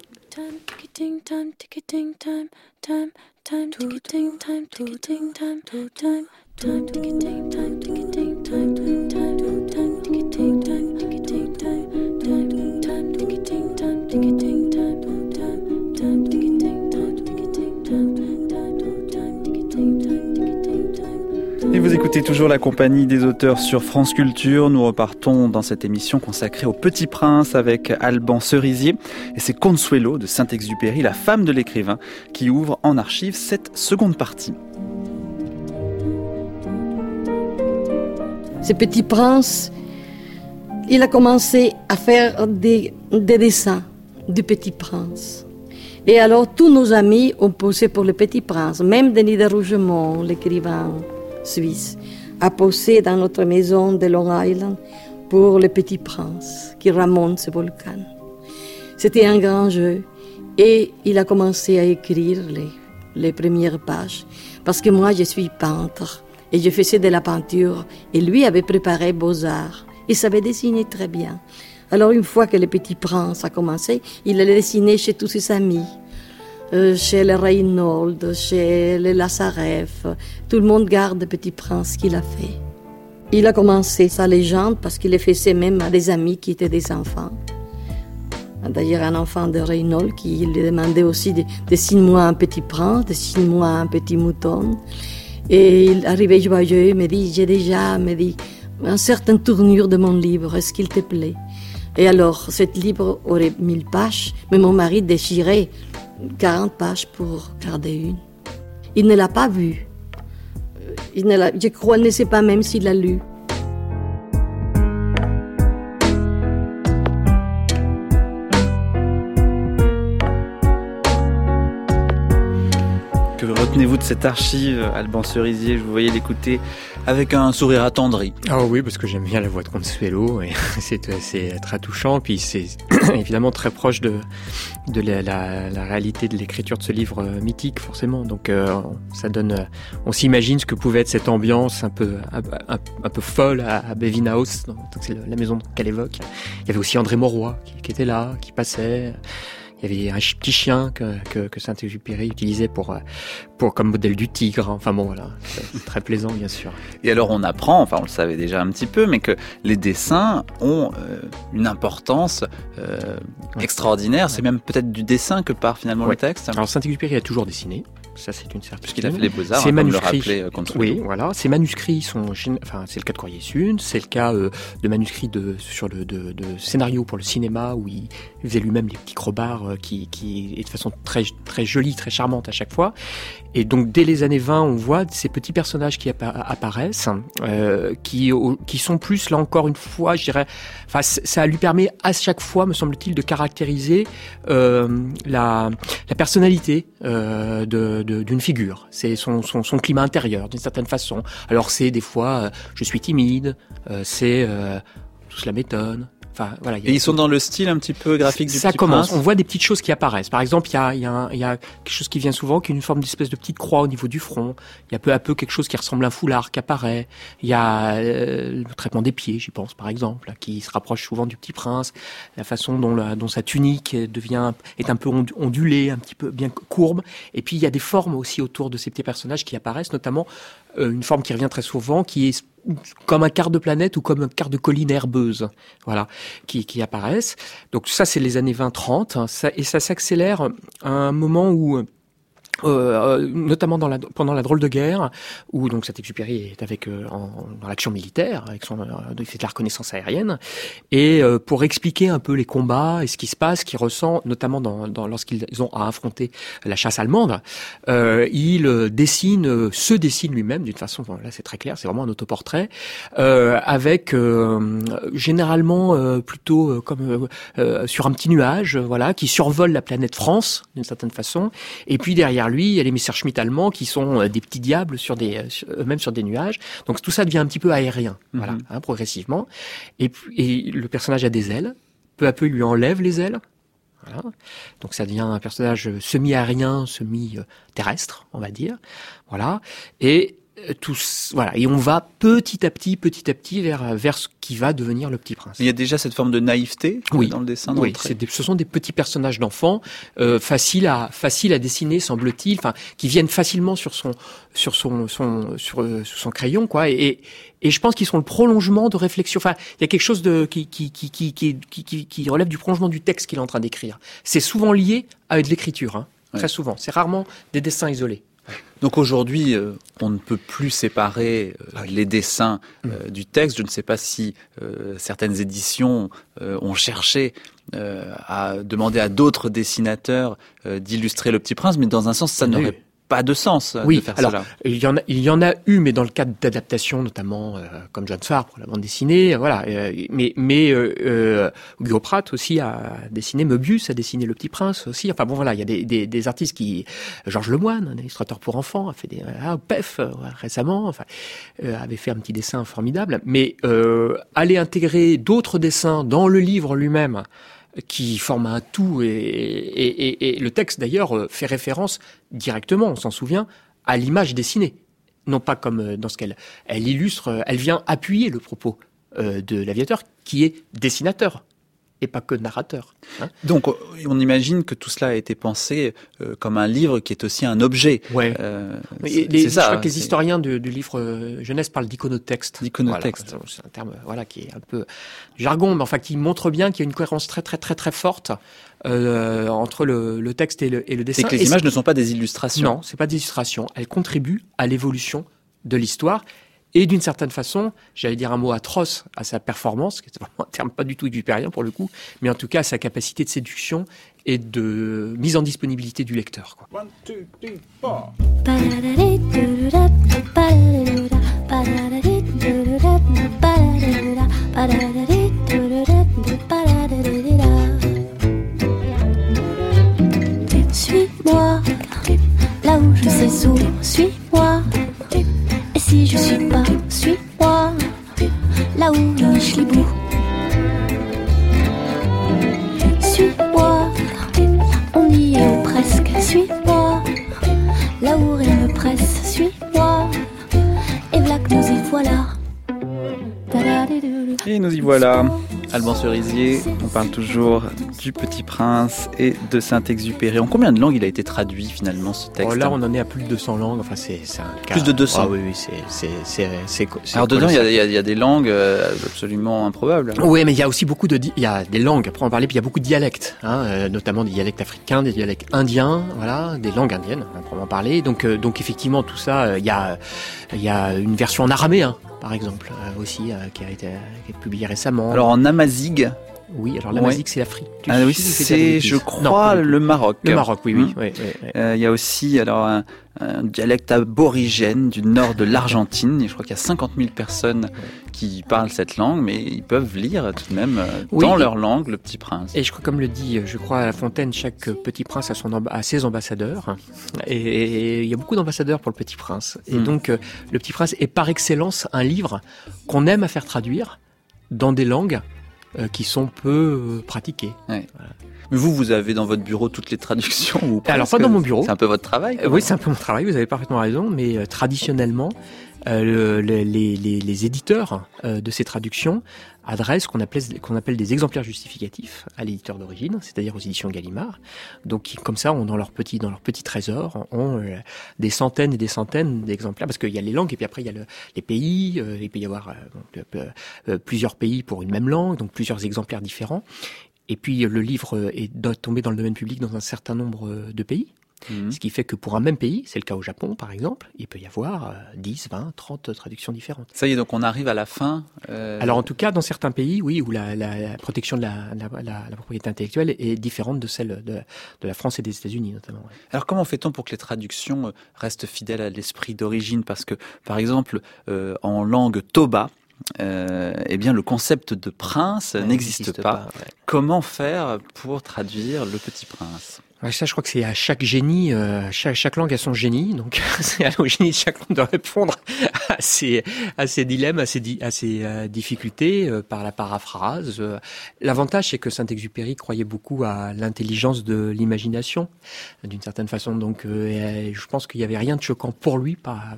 Et vous écoutez toujours la compagnie des auteurs sur France Culture. Nous repartons dans cette émission consacrée au Petit Prince avec Alban Cerisier. Et c'est Consuelo de Saint-Exupéry, la femme de l'écrivain, qui ouvre en archive cette seconde partie. Ce Petit Prince, il a commencé à faire des dessins du Petit Prince. Et alors tous nos amis ont posé pour le Petit Prince. Même Denis de Rougemont, l'écrivain suisse, a posé dans notre maison de Long Island pour le Petit Prince qui remonte ce volcan. C'était un grand jeu et il a commencé à écrire les premières pages parce que moi je suis peintre et je faisais de la peinture et lui avait préparé Beaux-Arts. Il savait dessiner très bien. Alors une fois que le Petit Prince a commencé, il allait dessiner chez tous ses amis. Chez les Reynolds, chez les Lazareff. Tout le monde garde le Petit Prince qu'il a fait. Il a commencé sa légende parce qu'il le faisait même à des amis qui étaient des enfants. D'ailleurs, un enfant de Reynolds qui lui demandait aussi dessine-moi un petit prince, dessine-moi un petit mouton. Et il arrivait joyeux, il me dit, j'ai déjà, une certaine tournure de mon livre, est-ce qu'il te plaît? Et alors, cette livre aurait 1000 pages, mais mon mari déchirait 40 pages pour garder une. Il ne l'a pas vue. Je crois, ne sait pas même s'il l'a lu. Que retenez-vous de cette archive, Alban Cerisier? Je vous voyais l'écouter avec un sourire attendri. Ah oui, parce que j'aime bien la voix de Consuelo et c'est très touchant. Puis c'est évidemment très proche de la réalité de l'écriture de ce livre mythique, forcément. Donc ça donne, on s'imagine ce que pouvait être cette ambiance un peu folle à Bevin House. Donc c'est la maison qu'elle évoque. Il y avait aussi André Mauroy qui était là, qui passait. Il y avait un petit chien que Saint-Exupéry utilisait pour comme modèle du tigre. Enfin bon, voilà, c'est très plaisant, bien sûr. Et alors on apprend, enfin on le savait déjà un petit peu, mais que les dessins ont une importance extraordinaire. C'est même peut-être du dessin que part finalement le texte. Alors Saint-Exupéry a toujours dessiné. Ça, c'est une certitude. Puisqu'il a fait les Beaux-Arts, comme le rappelait Consuelo. Oui, voilà. Ces manuscrits sont, enfin, c'est le cas de Courrier-Sune, c'est le cas de manuscrits de scénarios pour le cinéma où il faisait lui-même les petits crobards qui est de façon très, très jolie, très charmante à chaque fois. Et donc, dès les années 20, on voit ces petits personnages qui apparaissent, qui sont plus, là encore une fois, je dirais, enfin, ça lui permet à chaque fois, me semble-t-il, de caractériser la personnalité d'une figure. C'est son climat intérieur, d'une certaine façon. Alors c'est des fois, je suis timide, tout cela m'étonne. Enfin, voilà, et ils sont dans le style un petit peu graphique du Petit Prince. Ça commence, on voit des petites choses qui apparaissent. Par exemple, il y a quelque chose qui vient souvent, qui est une forme d'espèce de petite croix au niveau du front. Il y a peu à peu quelque chose qui ressemble à un foulard qui apparaît. Il y a le traitement des pieds, j'y pense, par exemple, qui se rapproche souvent du Petit Prince. La façon dont sa tunique est un peu ondulée, un petit peu bien courbe. Et puis, il y a des formes aussi autour de ces petits personnages qui apparaissent, notamment une forme qui revient très souvent, qui est comme un quart de planète ou comme un quart de colline herbeuse, voilà, qui apparaissent. Donc ça, c'est les années 20-30, et ça s'accélère à un moment où notamment pendant la drôle de guerre, où donc Saint-Exupéry est avec dans l'action militaire, il fait de la reconnaissance aérienne, et pour expliquer un peu les combats et ce qui se passe, qu'il ressent, notamment lorsqu'ils ont à affronter la chasse allemande, il se dessine lui-même d'une façon, là c'est très clair, c'est vraiment un autoportrait, avec généralement plutôt comme sur un petit nuage, voilà, qui survole la planète France d'une certaine façon, et puis derrière lui, il y a les Messerschmitt allemands qui sont des petits diables eux-mêmes sur des nuages. Donc tout ça devient un petit peu aérien, voilà, progressivement. Et le personnage a des ailes. Peu à peu, il lui enlève les ailes. Voilà. Donc ça devient un personnage semi-aérien, semi-terrestre, on va dire. Voilà. Et voilà. Et on va petit à petit vers ce qui va devenir le Petit Prince. Il y a déjà cette forme de naïveté dans le dessin. Oui, ce sont des petits personnages d'enfants, faciles à dessiner, semble-t-il, enfin, qui viennent facilement sur son crayon, quoi. Et je pense qu'ils sont le prolongement de réflexion. Enfin, il y a quelque chose qui relève du prolongement du texte qu'il est en train d'écrire. C'est souvent lié avec l'écriture, très souvent. C'est rarement des dessins isolés. Donc aujourd'hui, on ne peut plus séparer les dessins du texte. Je ne sais pas si certaines éditions ont cherché à demander à d'autres dessinateurs d'illustrer le Petit Prince, mais dans un sens, ça n'aurait pas de sens de faire cela. Il y en a eu, mais dans le cadre d'adaptation, notamment comme John Farr pour la bande dessinée, voilà. Mais Hugo Pratt aussi a dessiné, Möbius a dessiné Le Petit Prince aussi. Enfin bon, voilà, il y a des artistes Georges Lemoine, un illustrateur pour enfants, a fait PEF récemment, enfin, avait fait un petit dessin formidable. Mais aller intégrer d'autres dessins dans le livre lui-même, qui forme un tout, et le texte d'ailleurs fait référence directement, on s'en souvient, à l'image dessinée. Non pas comme dans ce qu'elle illustre, elle vient appuyer le propos de l'aviateur qui est dessinateur et pas que narrateur. Donc on imagine que tout cela a été pensé comme un livre qui est aussi un objet. Ouais. Je crois que les historiens du livre jeunesse parlent d'iconotexte. D'iconotexte. Voilà, c'est un terme qui est un peu jargon, mais enfin qui montre bien qu'il y a une cohérence très très très très forte entre le texte et le dessin. C'est que les images ne sont pas des illustrations. Non, c'est pas des illustrations. Elles contribuent à l'évolution de l'histoire. et d'une certaine façon, j'allais dire un mot atroce à sa performance, qui est vraiment un terme pas du tout exupérien pour le coup, mais en tout cas à sa capacité de séduction et de mise en disponibilité du lecteur, quoi. 1, 2, 3, 4. Suis-moi, là où je sais où, suis-moi. Et si je suis pas, suis-moi, là où le schlibou. Suis-moi, on y est ou presque, suis-moi, là où rien ne presse, suis-moi, et voilà que nous y voilà. Et nous y voilà. Alban Cerisier, on parle toujours du Petit Prince et de Saint-Exupéry. En combien de langues il a été traduit finalement ce texte? Là, on en est à plus de 200 langues. Enfin, c'est un cas. Plus de 200. Ah oui, c'est Alors dedans, il y a des langues absolument improbables. Oui, mais il y a aussi beaucoup il y a des langues, après on parlait, puis il y a beaucoup de dialectes, notamment des dialectes africains, des dialectes indiens, voilà, des langues indiennes, on peut en parler. Donc effectivement, tout ça, il y a une version en araméen, par exemple, aussi, qui est publiée récemment. Alors en amazigh. Oui, alors l'amazigh, c'est l'Afrique. Ah oui, c'est, je crois, le Maroc. Le Maroc, oui. Il y a aussi alors un dialecte aborigène du nord de l'Argentine. Je crois qu'il y a 50 000 personnes qui parlent cette langue, mais ils peuvent lire tout de même dans leur langue Le Petit Prince. Et je crois, comme le dit, à La Fontaine, chaque Petit Prince a ses ambassadeurs. Et il y a beaucoup d'ambassadeurs pour Le Petit Prince. Et donc, Le Petit Prince est par excellence un livre qu'on aime à faire traduire dans des langues qui sont peu pratiquées. Ouais. Voilà. Mais vous avez dans votre bureau toutes les traductions ou Alors, pas dans mon bureau. C'est un peu votre travail. Oui, c'est un peu mon travail, vous avez parfaitement raison, mais traditionnellement, les éditeurs de ces traductions adressent ce qu'on appelle des exemplaires justificatifs à l'éditeur d'origine, c'est-à-dire aux éditions Gallimard. Donc, comme ça, dans leur petit trésor, ont des centaines et des centaines d'exemplaires, parce qu'il y a les langues, et puis après, il y a les pays, il peut y avoir plusieurs pays pour une même langue, donc plusieurs exemplaires différents. Et puis, le livre est tombé dans le domaine public dans un certain nombre de pays. Ce qui fait que pour un même pays, c'est le cas au Japon par exemple, il peut y avoir 10, 20, 30 traductions différentes. Ça y est, donc on arrive à la fin. Alors en tout cas, dans certains pays, oui, où la protection de la propriété intellectuelle est différente de celle de la France et des États-Unis notamment. Ouais. Alors comment fait-on pour que les traductions restent fidèles à l'esprit d'origine? Parce que par exemple, en langue toba, eh bien le concept de prince n'existe pas. Ouais. Comment faire pour traduire Le Petit Prince? Ouais, ça, je crois que c'est à chaque génie, chaque langue a son génie, donc c'est au génie de chaque langue de répondre à ces dilemmes, à ces difficultés par la paraphrase. L'avantage, c'est que Saint-Exupéry croyait beaucoup à l'intelligence de l'imagination, d'une certaine façon. Donc, je pense qu'il n'y avait rien de choquant pour lui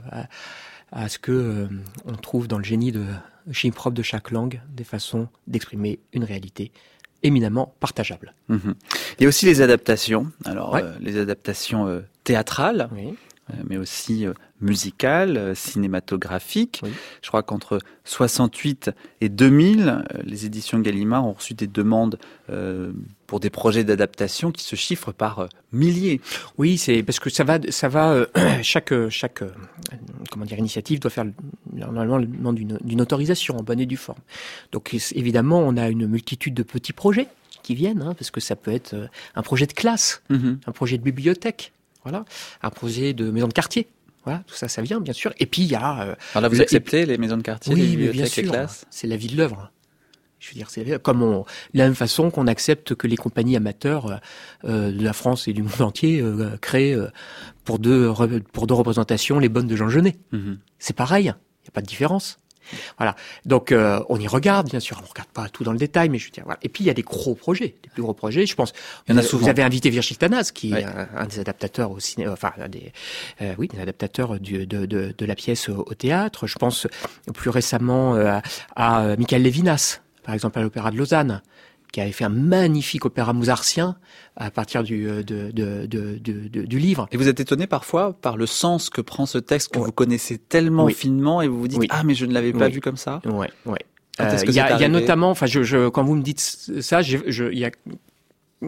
à ce que on trouve dans le génie propre de chaque langue des façons d'exprimer une réalité éminemment partageable. Il y a aussi les adaptations. Alors, les adaptations théâtrales, mais aussi musicales, cinématographiques. Oui. Je crois qu'entre 68 et 2000, les éditions Gallimard ont reçu des demandes pour des projets d'adaptation qui se chiffrent par milliers. Oui, c'est parce que ça va. Chaque initiative doit faire normalement le nom d'une autorisation en bonne et due forme. Donc évidemment, on a une multitude de petits projets qui viennent, parce que ça peut être un projet de classe, un projet de bibliothèque, voilà, un projet de maison de quartier. Voilà, tout ça, ça vient, bien sûr. Et puis, il y a... Alors là, vous acceptez les maisons de quartier, les bibliothèques, les classes? C'est la vie de l'œuvre. Je veux dire, c'est comme de la même façon qu'on accepte que les compagnies amateurs de la France et du monde entier créent pour deux représentations les bonnes de Jean Genet. C'est pareil, il n'y a pas de différence. Voilà. Donc, on y regarde, bien sûr. On ne regarde pas tout dans le détail, mais je veux dire, voilà. Et puis, il y a des gros projets, des plus gros projets. Je pense, il y en a souvent. Vous avez invité Virgile Tanaz, qui est un des adaptateurs au cinéma, enfin, des adaptateurs de la pièce au théâtre. Je pense plus récemment à Michael Levinas, par exemple, à l'Opéra de Lausanne, qui avait fait un magnifique opéra mozartien à partir du livre. Et vous êtes étonné parfois par le sens que prend ce texte que vous connaissez tellement finement et vous vous dites « Ah, mais je ne l'avais pas vu comme ça ». Ouais. Il y a notamment, enfin, quand vous me dites ça, il y a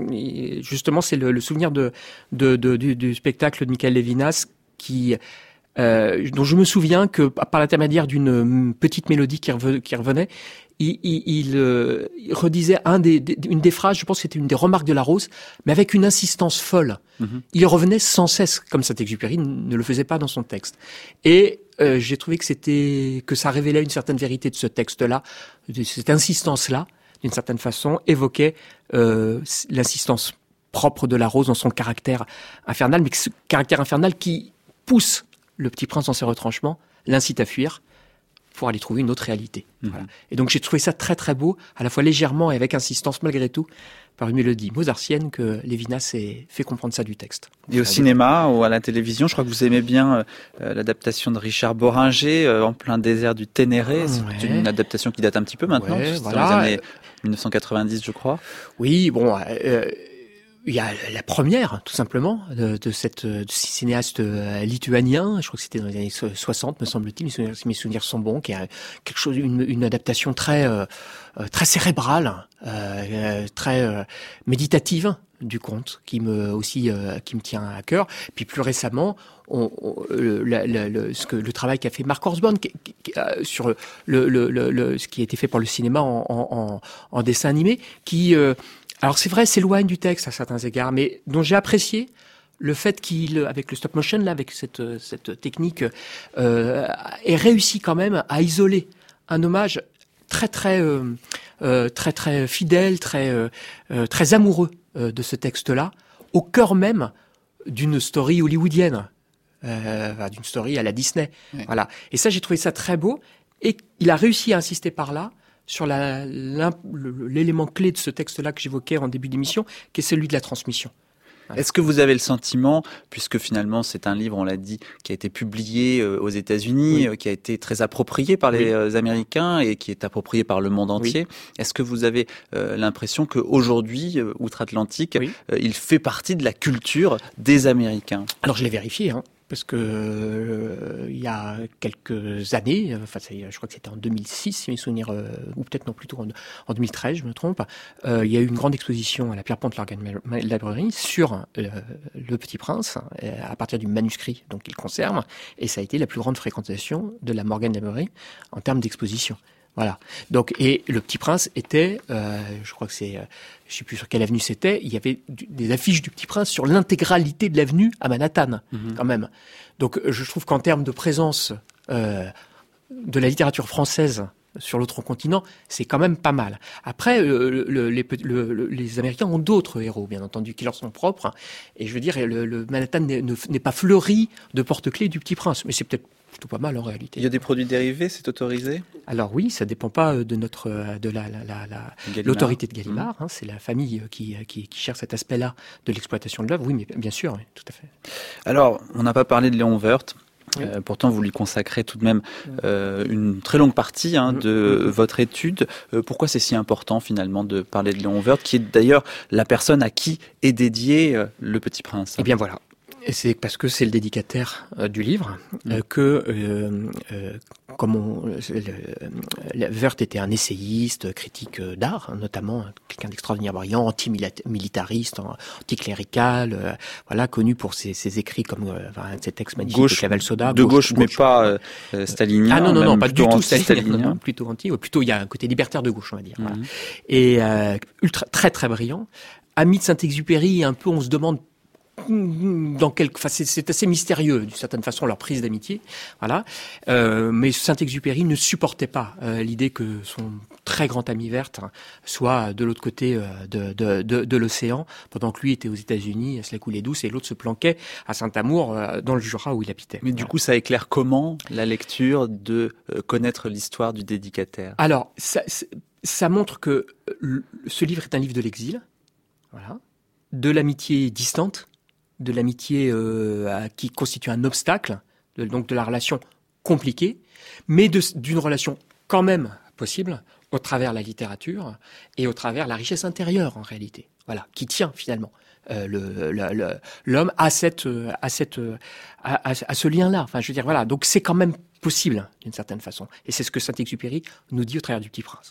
justement, c'est le souvenir du spectacle de Michael Levinas qui dont je me souviens que par l'intermédiaire d'une petite mélodie qui revenait, il redisait une des phrases, je pense que c'était une des remarques de Larose, mais avec une insistance folle. Il revenait sans cesse, comme Saint-Exupéry ne le faisait pas dans son texte. Et j'ai trouvé que ça révélait une certaine vérité de ce texte-là, de cette insistance-là, d'une certaine façon, évoquait l'insistance propre de Larose dans son caractère infernal, mais ce caractère infernal qui pousse le Petit Prince dans ses retranchements, l'incite à fuir pour aller trouver une autre réalité. Voilà. Et donc j'ai trouvé ça très très beau, à la fois légèrement et avec insistance malgré tout, par une mélodie mozartienne que Lévinas fait comprendre ça du texte. Et au cinéma ou à la télévision, je crois que vous aimez bien l'adaptation de Richard Bohringer, En plein désert du Ténéré. C'est une adaptation qui date un petit peu maintenant, dans les années 1990 je crois. Oui, bon... il y a la première, tout simplement, de ce cinéaste lituanien. Je crois que c'était dans les années 60, me semble-t-il. Si mes souvenirs sont bons, qui a quelque chose, une adaptation très cérébrale, très méditative du conte, qui me tient à cœur. Puis plus récemment, le travail qu'a fait Marc Horsborn sur ce qui a été fait par le cinéma en dessin animé, qui alors c'est vrai, s'éloigne du texte à certains égards, mais dont j'ai apprécié le fait qu'il, avec le stop motion, là, avec cette technique, ait réussi quand même à isoler un hommage très fidèle, très amoureux de ce texte-là, au cœur même d'une story hollywoodienne, d'une story à la Disney. Oui. Voilà. Et ça, j'ai trouvé ça très beau, et il a réussi à insister par là sur l'élément clé de ce texte-là que j'évoquais en début d'émission, qui est celui de la transmission. Est-ce que vous avez le sentiment, puisque finalement c'est un livre, on l'a dit, qui a été publié aux États-Unis, qui a été très approprié par les Américains et qui est approprié par le monde entier, est-ce que vous avez l'impression qu'aujourd'hui, outre-Atlantique, il fait partie de la culture des Américains ? Alors je l'ai vérifié, parce que il y a quelques années, je crois que c'était en 2006, si mes souvenirs, ou peut-être non, plutôt en 2013, je me trompe, il y a eu une grande exposition à la Pierpont Morgan Library sur le Petit Prince, à partir du manuscrit donc qu'il conserve, et ça a été la plus grande fréquentation de la Morgan Library en termes d'exposition. Voilà. Donc, et le Petit Prince était, je crois que c'est, je sais plus sur quelle avenue c'était, il y avait des affiches du Petit Prince sur l'intégralité de l'avenue à Manhattan, quand même. Donc, je trouve qu'en termes de présence de la littérature française sur l'autre continent, c'est quand même pas mal. Après, les Américains ont d'autres héros, bien entendu, qui leur sont propres. Et je veux dire, le Manhattan n'est pas fleuri de porte-clés du Petit Prince, mais c'est peut-être plutôt pas mal en réalité. Il y a des produits dérivés, c'est autorisé ? Alors oui, ça dépend pas de l'autorité de Gallimard. C'est la famille qui gère cet aspect-là de l'exploitation de l'œuvre. Oui, mais bien sûr, oui, tout à fait. Alors, on n'a pas parlé de Léon Woerth. Pourtant, vous lui consacrez tout de même une très longue partie de votre étude. Pourquoi c'est si important finalement de parler de Léon Woerth, qui est d'ailleurs la personne à qui est dédié Le Petit Prince ? Eh bien voilà. Et c'est parce que c'est le dédicataire du livre Woerth était un essayiste, critique d'art, notamment quelqu'un d'extraordinairement brillant, anti-militariste, anticlérical, connu pour ses écrits comme ses textes magnifiques de Clavel Soda. De gauche, mais pas stalinien. Ah non, pas du tout stalinien, plutôt anti. Plutôt, il y a un côté libertaire de gauche, on va dire. Voilà. Et très très brillant. Ami de Saint-Exupéry, un peu, on se demande c'est assez mystérieux d'une certaine façon leur prise d'amitié, voilà. Mais Saint-Exupéry ne supportait pas l'idée que son très grand ami Woerth soit de l'autre côté de l'océan, pendant que lui était aux États-Unis à se la couler douce et l'autre se planquait à Saint-Amour dans le Jura où il habitait. Mais du coup, ça éclaire comment la lecture de connaître l'histoire du dédicataire ? Alors, ça montre que ce livre est un livre de l'exil, voilà, de l'amitié distante, de l'amitié qui constitue un obstacle, donc de la relation compliquée, mais d'une relation quand même possible au travers la littérature et au travers la richesse intérieure en réalité, voilà, qui tient finalement l'homme à ce lien-là. Enfin, je veux dire, voilà, donc c'est quand même possible d'une certaine façon, et c'est ce que Saint-Exupéry nous dit au travers du Petit Prince.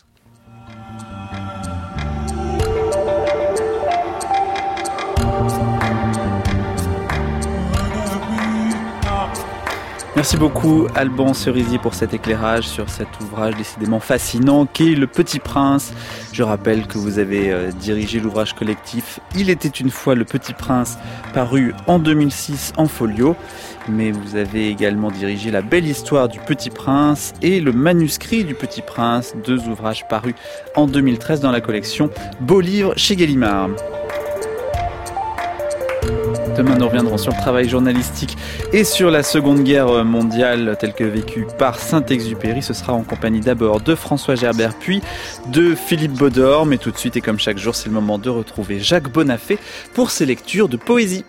Merci beaucoup Alban Cerisier pour cet éclairage sur cet ouvrage décidément fascinant qu'est Le Petit Prince. Je rappelle que vous avez dirigé l'ouvrage collectif Il était une fois le Petit Prince, paru en 2006 en folio. Mais vous avez également dirigé La Belle Histoire du Petit Prince et Le Manuscrit du Petit Prince, 2 ouvrages parus en 2013 dans la collection Beaux Livres chez Gallimard. Demain, nous reviendrons sur le travail journalistique et sur la Seconde Guerre mondiale telle que vécue par Saint-Exupéry. Ce sera en compagnie d'abord de François Gerbert, puis de Philippe Baudor. Mais tout de suite, et comme chaque jour, c'est le moment de retrouver Jacques Bonafé pour ses lectures de poésie.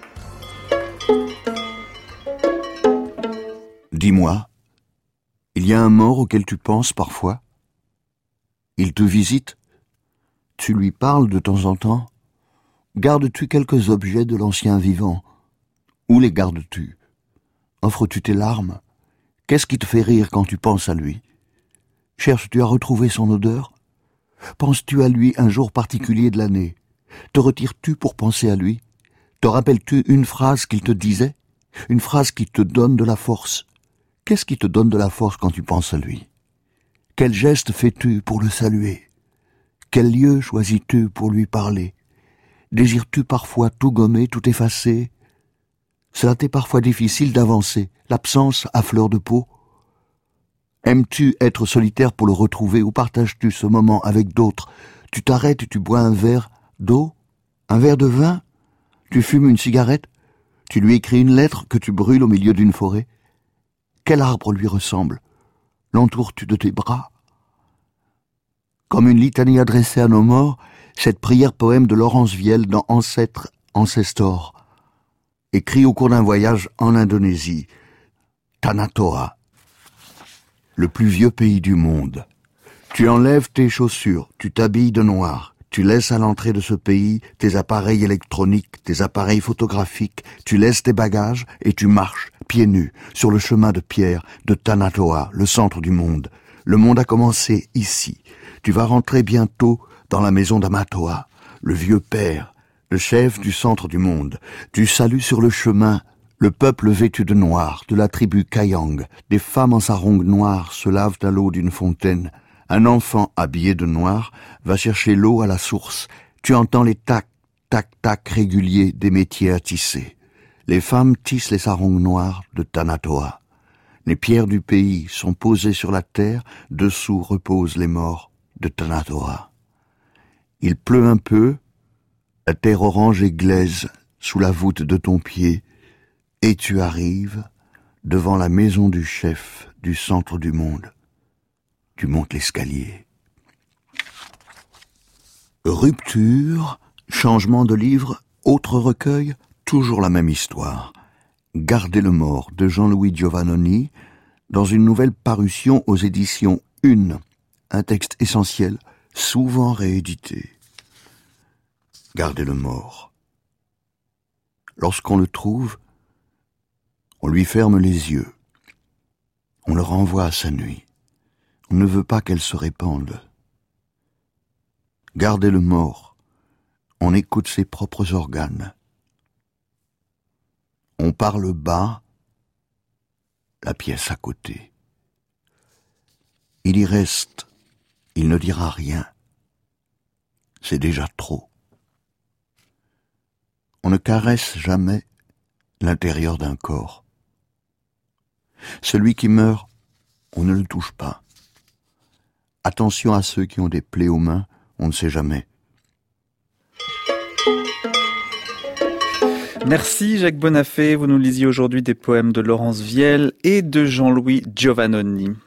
Dis-moi, il y a un mort auquel tu penses parfois? Il te visite? Tu lui parles de temps en temps? Gardes-tu quelques objets de l'ancien vivant? Où les gardes-tu? Offres-tu tes larmes? Qu'est-ce qui te fait rire quand tu penses à lui? Cherches-tu à retrouver son odeur? Penses-tu à lui un jour particulier de l'année? Te retires-tu pour penser à lui? Te rappelles-tu une phrase qu'il te disait? Une phrase qui te donne de la force? Qu'est-ce qui te donne de la force quand tu penses à lui? Quel geste fais-tu pour le saluer? Quel lieu choisis-tu pour lui parler? Désires-tu parfois tout gommer, tout effacer? Cela t'est parfois difficile d'avancer, l'absence à fleur de peau? Aimes-tu être solitaire pour le retrouver ou partages-tu ce moment avec d'autres? Tu t'arrêtes et tu bois un verre d'eau? Un verre de vin? Tu fumes une cigarette? Tu lui écris une lettre que tu brûles au milieu d'une forêt? Quel arbre lui ressemble? L'entoures-tu de tes bras? Comme une litanie adressée à nos morts, cette prière-poème de Laurence Vielle dans Ancêtre, Ancestor, écrit au cours d'un voyage en Indonésie, Tanatoa, le plus vieux pays du monde. Tu enlèves tes chaussures, tu t'habilles de noir, tu laisses à l'entrée de ce pays tes appareils électroniques, tes appareils photographiques, tu laisses tes bagages et tu marches, pieds nus, sur le chemin de pierre de Tanatoa, le centre du monde. Le monde a commencé ici. Tu vas rentrer bientôt dans la maison d'Amatoa, le vieux père, le chef du centre du monde. Tu salues sur le chemin le peuple vêtu de noir, de la tribu Kayang. Des femmes en sarong noir se lavent à l'eau d'une fontaine. Un enfant habillé de noir va chercher l'eau à la source. Tu entends les tac, tac, tac réguliers des métiers à tisser. Les femmes tissent les sarongs noirs de Tanatoa. Les pierres du pays sont posées sur la terre, dessous reposent les morts de Tanatoa. Il pleut un peu, la terre orange et glaise sous la voûte de ton pied, et tu arrives devant la maison du chef du centre du monde. Tu montes l'escalier. Rupture, changement de livre, autre recueil, toujours la même histoire. Gardez le mort de Jean-Louis Giovannoni, dans une nouvelle parution aux éditions Une, un texte essentiel, souvent réédité. Gardez le mort. Lorsqu'on le trouve, on lui ferme les yeux. On le renvoie à sa nuit. On ne veut pas qu'elle se répande. Gardez le mort. On écoute ses propres organes. On parle bas, la pièce à côté. Il y reste, il ne dira rien. C'est déjà trop. On ne caresse jamais l'intérieur d'un corps. Celui qui meurt, on ne le touche pas. Attention à ceux qui ont des plaies aux mains, on ne sait jamais. Merci Jacques Bonafé, vous nous lisiez aujourd'hui des poèmes de Laurence Vielle et de Jean-Louis Giovannoni.